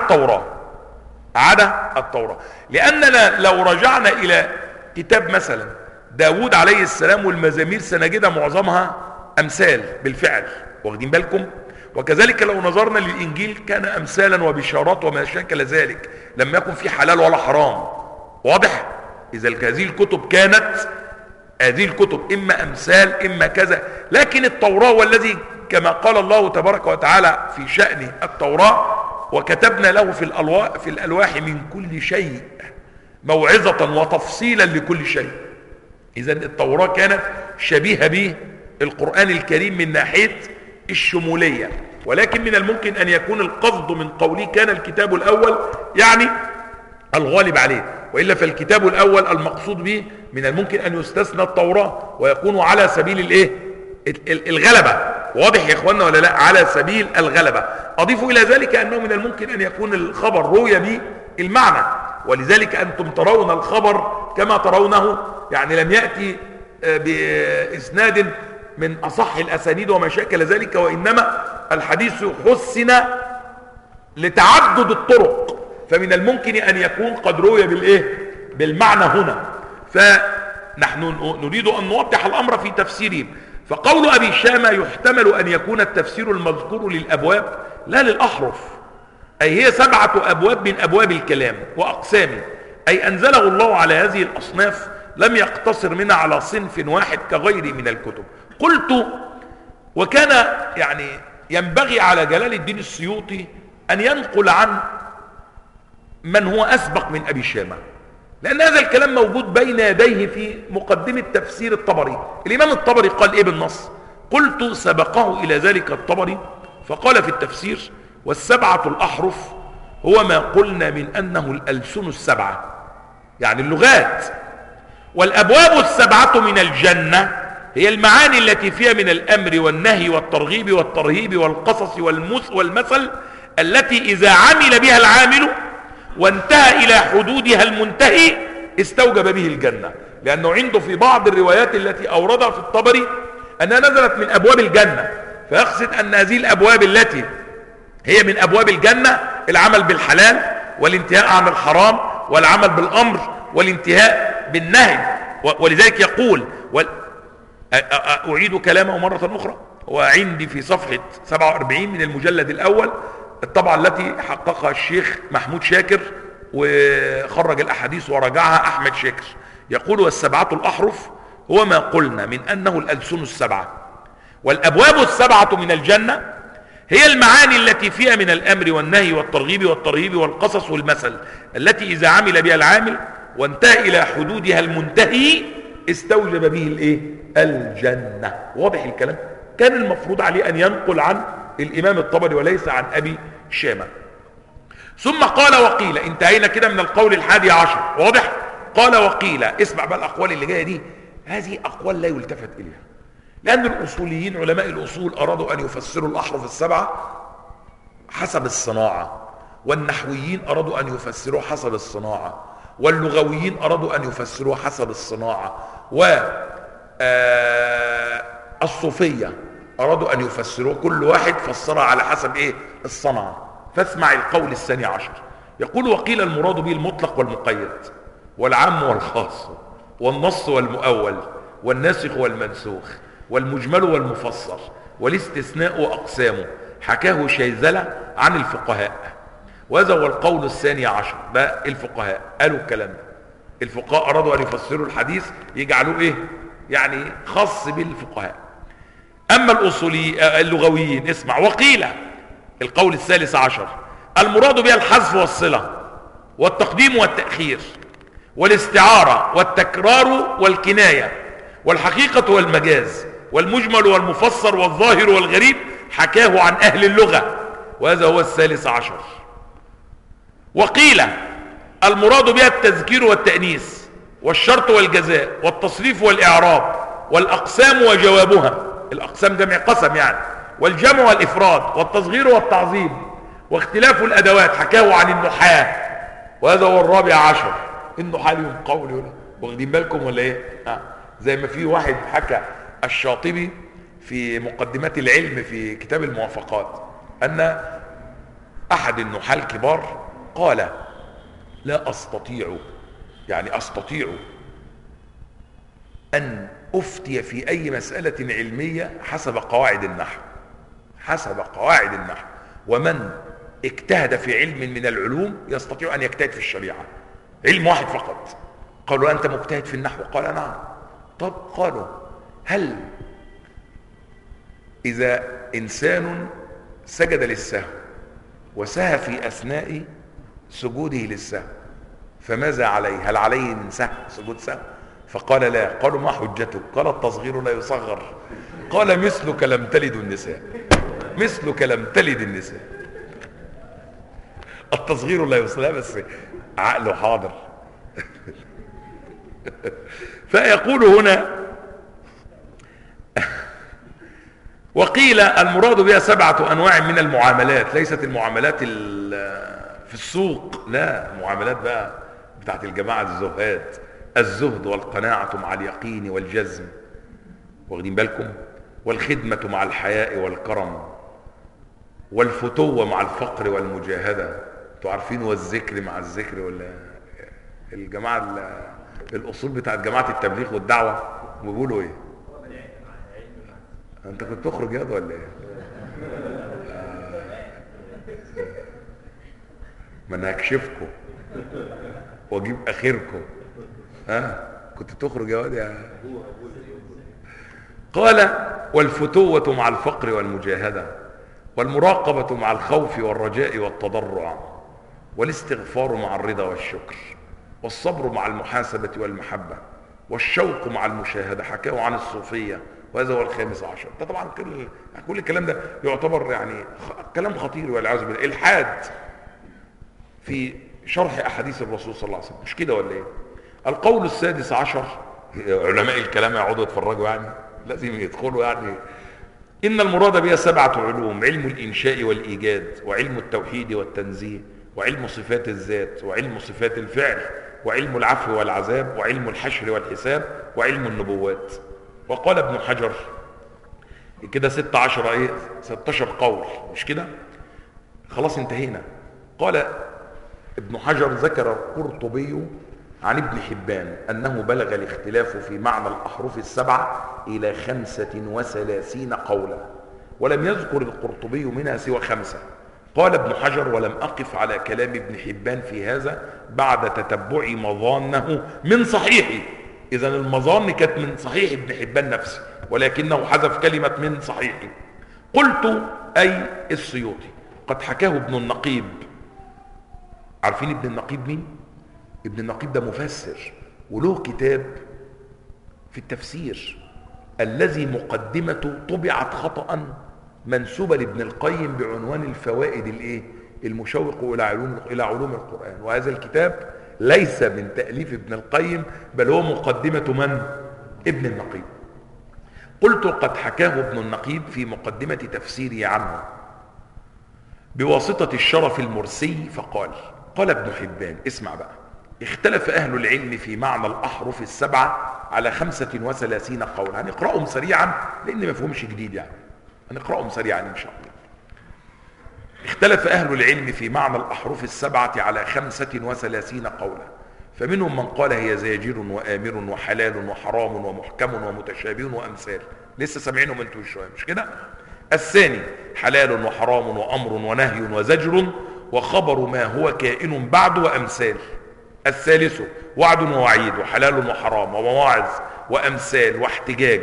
التوراة، لأننا لو رجعنا إلى كتاب مثلا داود عليه السلام والمزامير سنجد معظمها أمثال بالفعل، واخدين بالكم؟ وكذلك لو نظرنا للإنجيل كان أمثالا وبشارات وما شاكل ذلك، لم يكن في حلال ولا حرام. واضح؟ إذا هذه الكتب كانت هذه الكتب إما أمثال إما كذا، لكن التوراة والذي كما قال الله تبارك وتعالى في شأن التوراة وكتبنا له في الألواح من كل شيء موعظة وتفصيلا لكل شيء. إذن التوراة كانت شبيهة بالقرآن الكريم من ناحية الشمولية، ولكن من الممكن أن يكون القصد من قوله كان الكتاب الأول يعني الغالب عليه، وإلا فالكتاب الأول المقصود به من الممكن أن يستثنى التوراة ويكون على سبيل الغلبة. واضح يا إخواننا ولا لا؟ على سبيل الغلبة. أضيف إلى ذلك أنه من الممكن أن يكون الخبر روي به المعنى، ولذلك أنتم ترون الخبر كما ترونه، يعني لم يأتي بإسناد من أصح الأسانيد وما شاكل ذلك، وإنما الحديث حسن لتعدد الطرق، فمن الممكن أن يكون قد روي بالمعنى هنا. فنحن نريد أن نوضح الأمر في تفسيرهم. فقول أبي شامة يحتمل أن يكون التفسير المذكور للأبواب لا للأحرف، أي هي 7 أبواب من أبواب الكلام وأقسامه، أي أنزله الله على هذه الأصناف، لم يقتصر منها على صنف واحد كغيره من الكتب. قلت وكان يعني ينبغي على جلال الدين السيوطي أن ينقل عن من هو أسبق من أبي شامة، لأن هذا الكلام موجود بين يديه في مقدمة تفسير الطبري. الإمام الطبري قال إيه بالنص؟ قلت سبقه إلى ذلك الطبري فقال في التفسير: والسبعة الأحرف هو ما قلنا من أنه الألسن السبعة، يعني اللغات. والأبواب السبعة من الجنة هي المعاني التي فيها من الأمر والنهي والترغيب والترهيب والقصص والمثل، التي إذا عمل بها العامل وانتهى إلى حدودها المنتهي استوجب به الجنة. لأنه عنده في بعض الروايات التي أوردها في الطبري أنها نزلت من أبواب الجنة، فيقصد أن هذه الأبواب التي هي من أبواب الجنة العمل بالحلال والانتهاء عن الحرام والعمل بالأمر والانتهاء بالنهي. ولذلك يقول أعيد كلامه مرة أخرى، وعندي في صفحة 47 من المجلد الأول الطبعة التي حققها الشيخ محمود شاكر وخرج الأحاديث ورجعها أحمد شاكر. يقول: والسبعة الأحرف هو ما قلنا من أنه الألسن السبعة، والأبواب السبعة من الجنة هي المعاني التي فيها من الأمر والنهي والترغيب والترهيب والقصص والمثل، التي إذا عمل بها العامل وانتهى إلى حدودها المنتهي استوجب به الجنة. واضح الكلام؟ كان المفروض عليه أن ينقل عن الإمام الطبري وليس عن أبي شامة. ثم قال وقيل، انتهينا كده من القول 11. واضح؟ قال وقيل، اسمع بقى الأقوال اللي جاية دي، هذه أقوال لا يلتفت إليها، لأن الأصوليين علماء الأصول أرادوا أن يفسروا الأحرف السبعة حسب الصناعة، والنحويين أرادوا أن يفسروا حسب الصناعة، واللغويين أرادوا أن يفسروا حسب الصناعة، والصوفية أرادوا أن يفسروا، كل واحد فسرها على حسب الصنعة. فاسمع القول 12. يقول: وقيل المراد به المطلق والمقيد، والعام والخاص، والنص والمؤول، والناسخ والمنسوخ، والمجمل والمفسر، والاستثناء وأقسامه، حكاه شيزلة عن الفقهاء. وهذا هو القول 12. ده الفقهاء قالوا الكلام ده. الفقهاء أرادوا أن يفسروا الحديث يجعلوه يعني خاص بالفقهاء. أما الأصولي اللغويين، اسمع: وقيل القول 13 المراد بها الحذف والصلة والتقديم والتأخير والاستعارة والتكرار والكناية والحقيقة والمجاز والمجمل والمفسر والظاهر والغريب، حكاه عن أهل اللغة. وهذا هو 13. وقيل المراد بها التذكير والتأنيث والشرط والجزاء والتصريف والإعراب والأقسام وجوابها، الأقسام جمع قسم يعني، والجمع والإفراد والتصغير والتعظيم واختلاف الأدوات، حكاه عن النحاة. وهذا هو 14. النحاة لهم قول، واخدين بالكم ولا زي ما في واحد حكى الشاطبي في مقدمات العلم في كتاب الموافقات أن أحد النحاة الكبار قال: لا أستطيع، يعني أستطيع أن أفتي في أي مسألة علمية حسب قواعد النحو، حسب قواعد النحو، ومن اجتهد في علم من العلوم يستطيع أن يجتهد في الشريعة، علم واحد فقط. قالوا: أنت مجتهد في النحو؟ قال: نعم. طب قالوا هل إذا إنسان سجد للسهو وسهى في أثناء سجوده للسهو فماذا عليه؟ هل عليه من سهو سجود سهو؟ فقال لا. قالوا ما حجتك؟ قال التصغير لا يصغر. قال مثلك لم تلد النساء، مثلك لم تلد النساء. التصغير لا يصغر، بس عقله حاضر. فيقول هنا وقيل المراد بها 7 أنواع من المعاملات، ليست المعاملات في السوق، لا، معاملات بقى بتاعت الجماعة الزهاد، الزهد والقناعة مع اليقين والجزم، واخدين بالكم، والخدمة مع الحياء والكرم، والفتوة مع الفقر والمجاهدة، انتوا عارفين، والذكر مع الذكر، ولا الجماعة الأصول بتاعت جماعة التبليغ والدعوة بيقولوا ايه؟ انت كنت تخرج ياض ولا ايه؟ ما انا هكشفكم واجيب اخركم. كنت تخرج يا واد يا. قال والفتوة مع الفقر والمجاهدة، والمراقبة مع الخوف والرجاء والتضرع، والاستغفار مع الرضا والشكر، والصبر مع المحاسبة والمحبة، والشوق مع المشاهدة. حكاه عن الصوفية، وهذا هو 15. ده طبعا كل الكلام ده يعتبر يعني كلام خطير والعياذ بالله، الحاد في شرح احاديث الرسول صلى الله عليه وسلم، مش كده ولا ايه؟ القول 16، علماء الكلام يقعدوا يتفرجوا يعني، لازم يدخلوا يعني. ان المراد بها 7 علوم: علم الانشاء والايجاد، وعلم التوحيد والتنزيه، وعلم صفات الذات، وعلم صفات الفعل، وعلم العفو والعذاب، وعلم الحشر والحساب، وعلم النبوات. وقال ابن حجر كده 16 قول، مش كده؟ خلاص انتهينا. قال ابن حجر ذكر القرطبي عن ابن حبان أنه بلغ الاختلاف في معنى الأحرف 7 إلى 35 قولا، ولم يذكر القرطبي منها سوى 5. قال ابن حجر ولم أقف على كلام ابن حبان في هذا بعد تتبع مظانه من صحيحه. إذن المظان كانت من صحيح ابن حبان نفسه، ولكنه حذف كلمة من صحيحه. قلت أي السيوطي قد حكاه ابن النقيب. عارفين ابن النقيب مين؟ ابن النقيب ده مفسر، وله كتاب في التفسير الذي مقدمته طبعت خطأ منسوبة لابن القيم بعنوان الفوائد المشوق إلى علوم القرآن. وهذا الكتاب ليس من تأليف ابن القيم، بل هو مقدمة من؟ ابن النقيب. قلت قد حكاه ابن النقيب في مقدمة تفسيره عنه بواسطة الشرف المرسي، فقال: قال ابن حبان، اسمع بقى، اختلف أهل العلم في معنى الأحرف 7 على 35 قول. هنقرأهم سريعا لأن ما فيهمش جديد يعني، هنقرأهم سريعا إن شاء الله. اختلف أهل العلم في معنى الأحرف 7 على 35 قولا، فمنهم من قال هي زاجر وآمر وحلال وحرام ومحكم ومتشابه وأمثال. لسه سامعينهم انتوا شوية، مش كده؟ الثاني حلال وحرام وأمر ونهي وزجر وخبر ما هو كائن بعد وأمثال. الثالث وعد ووعيد وحلال وحرام ومواعظ وأمثال واحتجاج.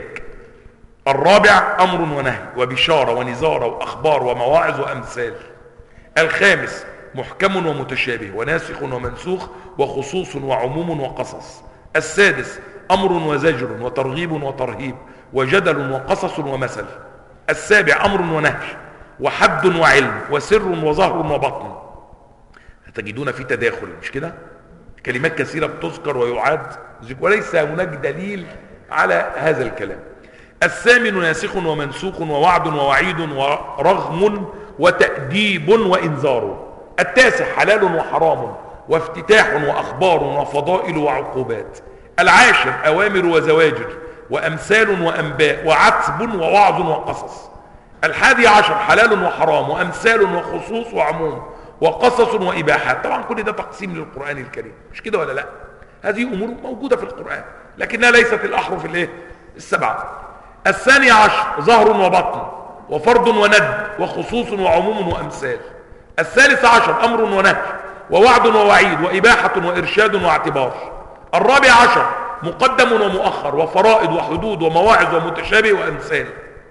الرابع أمر ونهي وبشارة ونذارة وأخبار ومواعظ وأمثال. الخامس محكم ومتشابه وناسخ ومنسوخ وخصوص وعموم وقصص. السادس أمر وزجر وترغيب وترهيب وجدل وقصص ومثل. السابع أمر ونهي وحد وعلم وسر وظهر وبطن. تجدون في تداخل، مش كده؟ كلمات كثيرة بتذكر ويعاد وليس هناك دليل على هذا الكلام. الثامن ناسخ ومنسوخ ووعد ووعيد ورغم وتأديب وإنذار. التاسع حلال وحرام وافتتاح وأخبار وفضائل وعقوبات. العاشر أوامر وزواجر وأمثال وأنباء وعتب ووعظ وقصص. 11 حلال وحرام وأمثال وخصوص وعموم وقصص وإباحات. طبعا كل ده تقسيم للقرآن الكريم، مش كده ولا لا؟ هذه أمور موجودة في القرآن لكنها ليست الأحرف 7. 12 ظهر وبطن وفرض وند وخصوص وعموم وأمثال. 13 أمر ونهي ووعد ووعيد وإباحة وإرشاد واعتبار. 14 مقدم ومؤخر وفرائض وحدود ومواعظ ومتشابه وأمثال.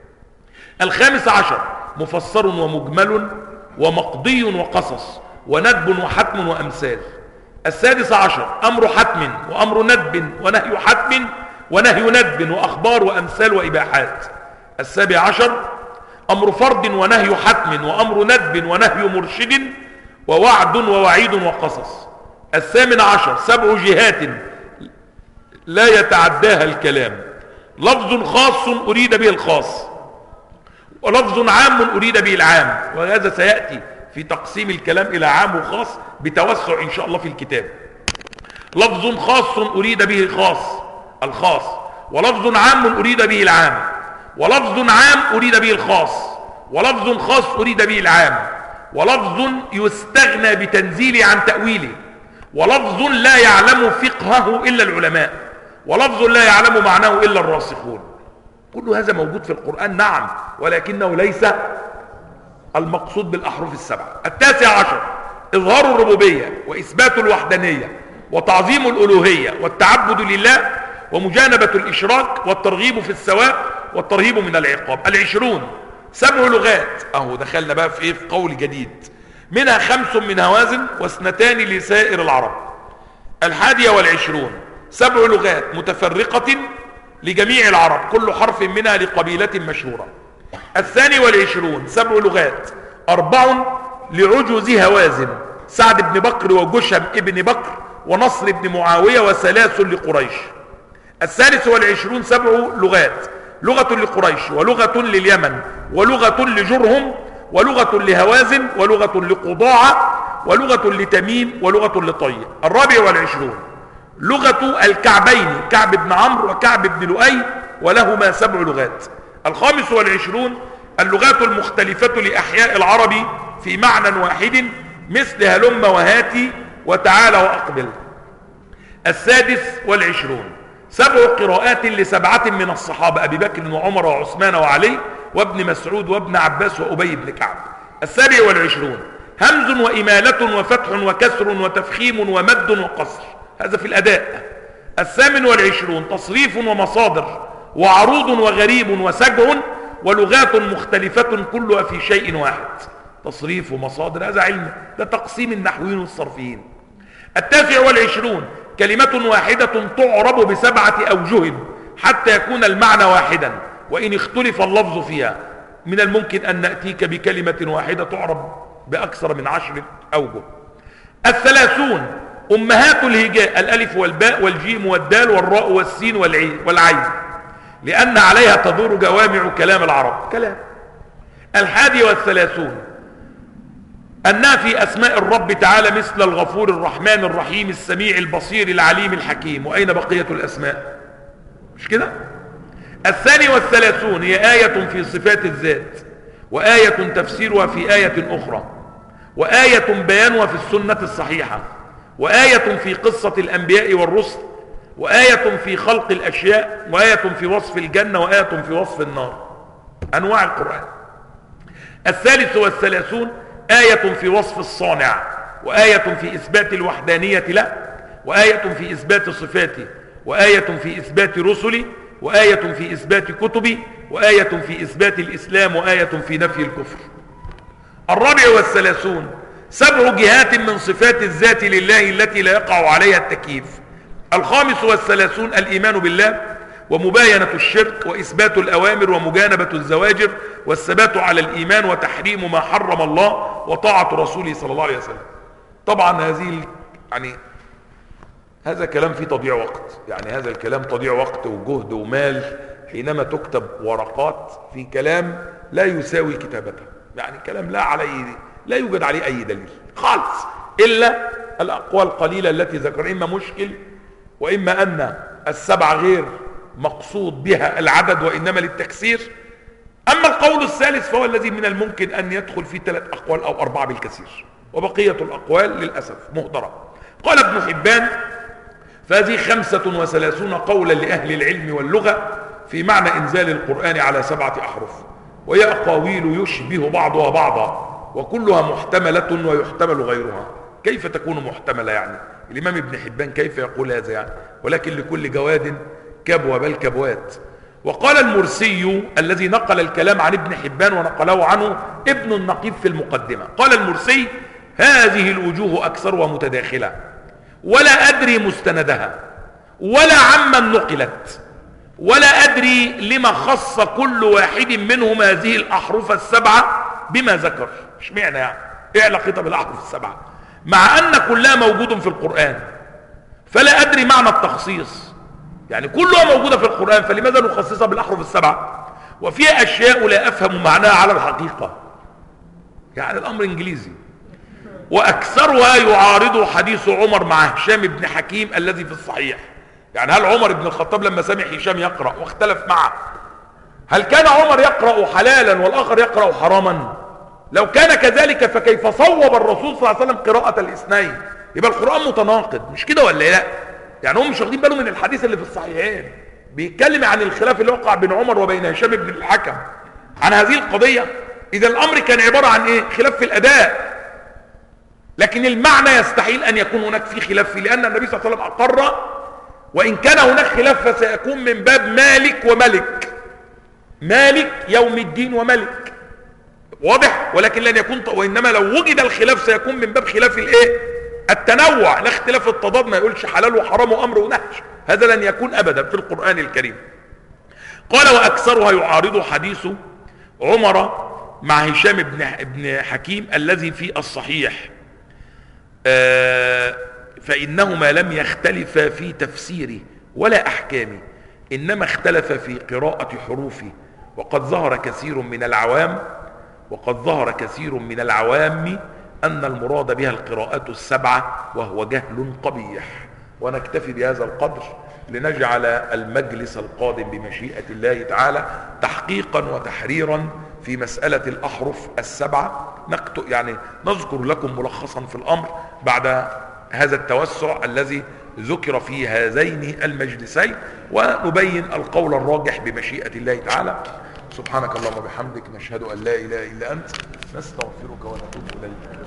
15 مفسر ومجمل ومقضي وقصص وندب وحتم وأمثال. 16 أمر حتم وأمر ندب ونهي حتم ونهي ندب وأخبار وأمثال وإباحات. 17 أمر فرد ونهي حتم وأمر ندب ونهي مرشد ووعد ووعيد وقصص. 18 7 جهات لا يتعداها الكلام، لفظ خاص أريد به الخاص ولفظ عام أريد به العام، وهذا سيأتي في تقسيم الكلام إلى عام وخاص بتوسع إن شاء الله في الكتاب. لفظ خاص أريد به الخاص، ولفظ عام أريد به العام، ولفظ عام أريد به الخاص، ولفظ خاص أريد به العام، ولفظ يستغنى بتنزيله عن تأويله، ولفظ لا يعلم فقهه إلا العلماء، ولفظ لا يعلم معناه إلا الراسخون. كل هذا موجود في القرآن نعم، ولكنه ليس المقصود بالأحرف السبعة. 19 إظهار الربوبية وإثبات الوحدانية وتعظيم الألوهية والتعبد لله ومجانبة الإشراك والترغيب في الثواب والترهيب من العقاب. 20 7 لغات، اهو دخلنا بقى في قول جديد، منها 5 من هوازن و2 لسائر العرب. 21 7 لغات متفرقة لجميع العرب، كل حرف منها لقبيلة مشهورة. 22 7 لغات 4 لعجز هوازن، سعد بن بكر وجشم ابن بكر ونصر بن معاوية وسلاس لقريش. 23 7 لغات، لغة لقريش ولغة لليمن ولغة لجرهم ولغة لهوازن ولغة لقضاعة ولغة لتميم ولغة لطي. 24 لغة الكعبين، كعب بن عمرو وكعب بن لؤي ولهما 7 لغات. 25 اللغات المختلفة لأحياء العرب في معنى واحد، مثل هلم وهاتي وتعالى وأقبل. 26 7 قراءات ل7 من الصحابة، أبي بكر وعمر وعثمان وعلي وابن مسعود وابن عباس وأبي بن كعب. 27 همز وإمالة وفتح وكسر وتفخيم ومد وقصر، هذا في الأداء. 28 تصريف ومصادر وعروض وغريب وسجع ولغات مختلفة كلها في شيء واحد. تصريف ومصادر هذا علم، ده تقسيم النحويين والصرفيين. 29 كلمة واحدة تعرب ب7 أوجه حتى يكون المعنى واحدا، وإن اختلف اللفظ فيها من الممكن أن نأتيك بكلمة واحدة تعرب بأكثر من 10 أوجه. 30 أمهات الهجاء، الألف والباء والجيم والدال والراء والسين والعين، لأن عليها تدور جوامع كلام العرب. كلام. 31 أنها في أسماء الرب تعالى مثل الغفور الرحمن الرحيم السميع البصير العليم الحكيم. وأين بقية الأسماء؟ مش كده؟ 32 هي آية في صفات الذات، وآية تفسيرها في آية أخرى، وآية بيانها في السنة الصحيحة، وآية في قصة الأنبياء والرسل، وآية في خلق الأشياء، وآية في وصف الجنة، وآية في وصف النار. أنواع القرآن. 33 آية في وصف الصانع، وآية في إثبات الوحدانية له، وآية في إثبات صفاته، وآية في إثبات رسله، وآية في إثبات كتبه، وآية في إثبات الإسلام، وآية في نفي الكفر. 34 7 جهات من صفات الذات لله التي لا يقع عليها التكييف. 35 الإيمان بالله ومباينة الشرك وإثبات الأوامر ومجانبة الزواجر والثبات على الإيمان وتحريم ما حرم الله وطاعة رسوله صلى الله عليه وسلم. طبعا هذا كلام فيه تضييع وقت، يعني هذا الكلام تضييع وقت وجهد ومال حينما تكتب ورقات في كلام لا يساوي كتابته، يعني كلام لا يوجد عليه أي دليل خالص إلا الأقوال القليلة التي ذكر، إما مشكل وإما أن ال7 غير مقصود بها العدد وإنما للتكسير. أما القول الثالث فهو الذي من الممكن أن يدخل فيه 3 أقوال أو 4 بالكثير، وبقية الأقوال للأسف مهدرة. قال ابن حبان: فهذه 35 قولا لأهل العلم واللغة في معنى إنزال القرآن على 7 أحرف، وهي أقاويل يشبه بعضها بعضا وكلها محتملة ويحتمل غيرها. كيف تكون محتملة يعني؟ الإمام ابن حبان كيف يقول هذا يعني؟ ولكن لكل جواد كبوة بل كبوات. وقال المرسي الذي نقل الكلام عن ابن حبان ونقله عنه ابن النقيب في المقدمة، قال المرسي: هذه الوجوه أكثر ومتداخلة، ولا أدري مستندها ولا عمن نقلت، ولا أدري لما خص كل واحد منهم هذه الأحرف السبعة بما ذكر. مش معنى يعني إيه علاقتها بالأحرف السبعة مع أن كلها موجود في القرآن؟ فلا أدري معنى التخصيص، يعني كلها موجودة في القرآن، فلماذا نخصصها بالأحرف السبعة؟ وفيها أشياء لا أفهم معناها على الحقيقة، يعني الأمر إنجليزي. وأكثرها يعارض حديث عمر مع هشام بن حكيم الذي في الصحيح. يعني هل عمر بن الخطاب لما سمع هشام يقرأ واختلف معه، هل كان عمر يقرأ حلالا والآخر يقرأ حراما؟ لو كان كذلك فكيف صوب الرسول صلى الله عليه وسلم قراءة الاثنين؟ يبقى القرآن متناقض، مش كده ولا لا؟ يعني هم مش واخدين بالهم من الحديث اللي في الصحيحين بيتكلم عن الخلاف اللي وقع بين عمر وبين هشام بن الحكم عن هذه القضية. إذا الأمر كان عبارة عن إيه؟ خلاف في الأداء، لكن المعنى يستحيل أن يكون هناك فيه خلاف فيه، لأن النبي صلى الله عليه وسلم أقر، وإن كان هناك خلاف فسيكون من باب مالك وملك، مالك يوم الدين وملك، واضح؟ ولكن لن يكون وإنما لو وجد الخلاف سيكون من باب خلاف الإيه؟ التنوع، لا اختلاف التضاد، ما يقولش حلال وحرام وأمر ونهي، هذا لن يكون أبدا في القرآن الكريم. قال: وأكثرها يعارض حديث عمر مع هشام بن حكيم الذي في الصحيح، فإنهما لم يختلفا في تفسيره ولا أحكامه، إنما اختلف في قراءة حروفه. وقد ظهر كثير من العوام أن المراد بها القراءات السبعة، وهو جهل قبيح. ونكتفي بهذا القدر لنجعل المجلس القادم بمشيئة الله تعالى تحقيقا وتحريرا في مسألة الأحرف السبعة. يعني نذكر لكم ملخصا في الأمر بعد هذا التوسع الذي ذكر في هذين المجلسين، ونبين القول الراجح بمشيئة الله تعالى. سبحانك اللهم وبحمدك، نشهد أن لا إله إلا أنت، نستغفرك ونتوب إليك.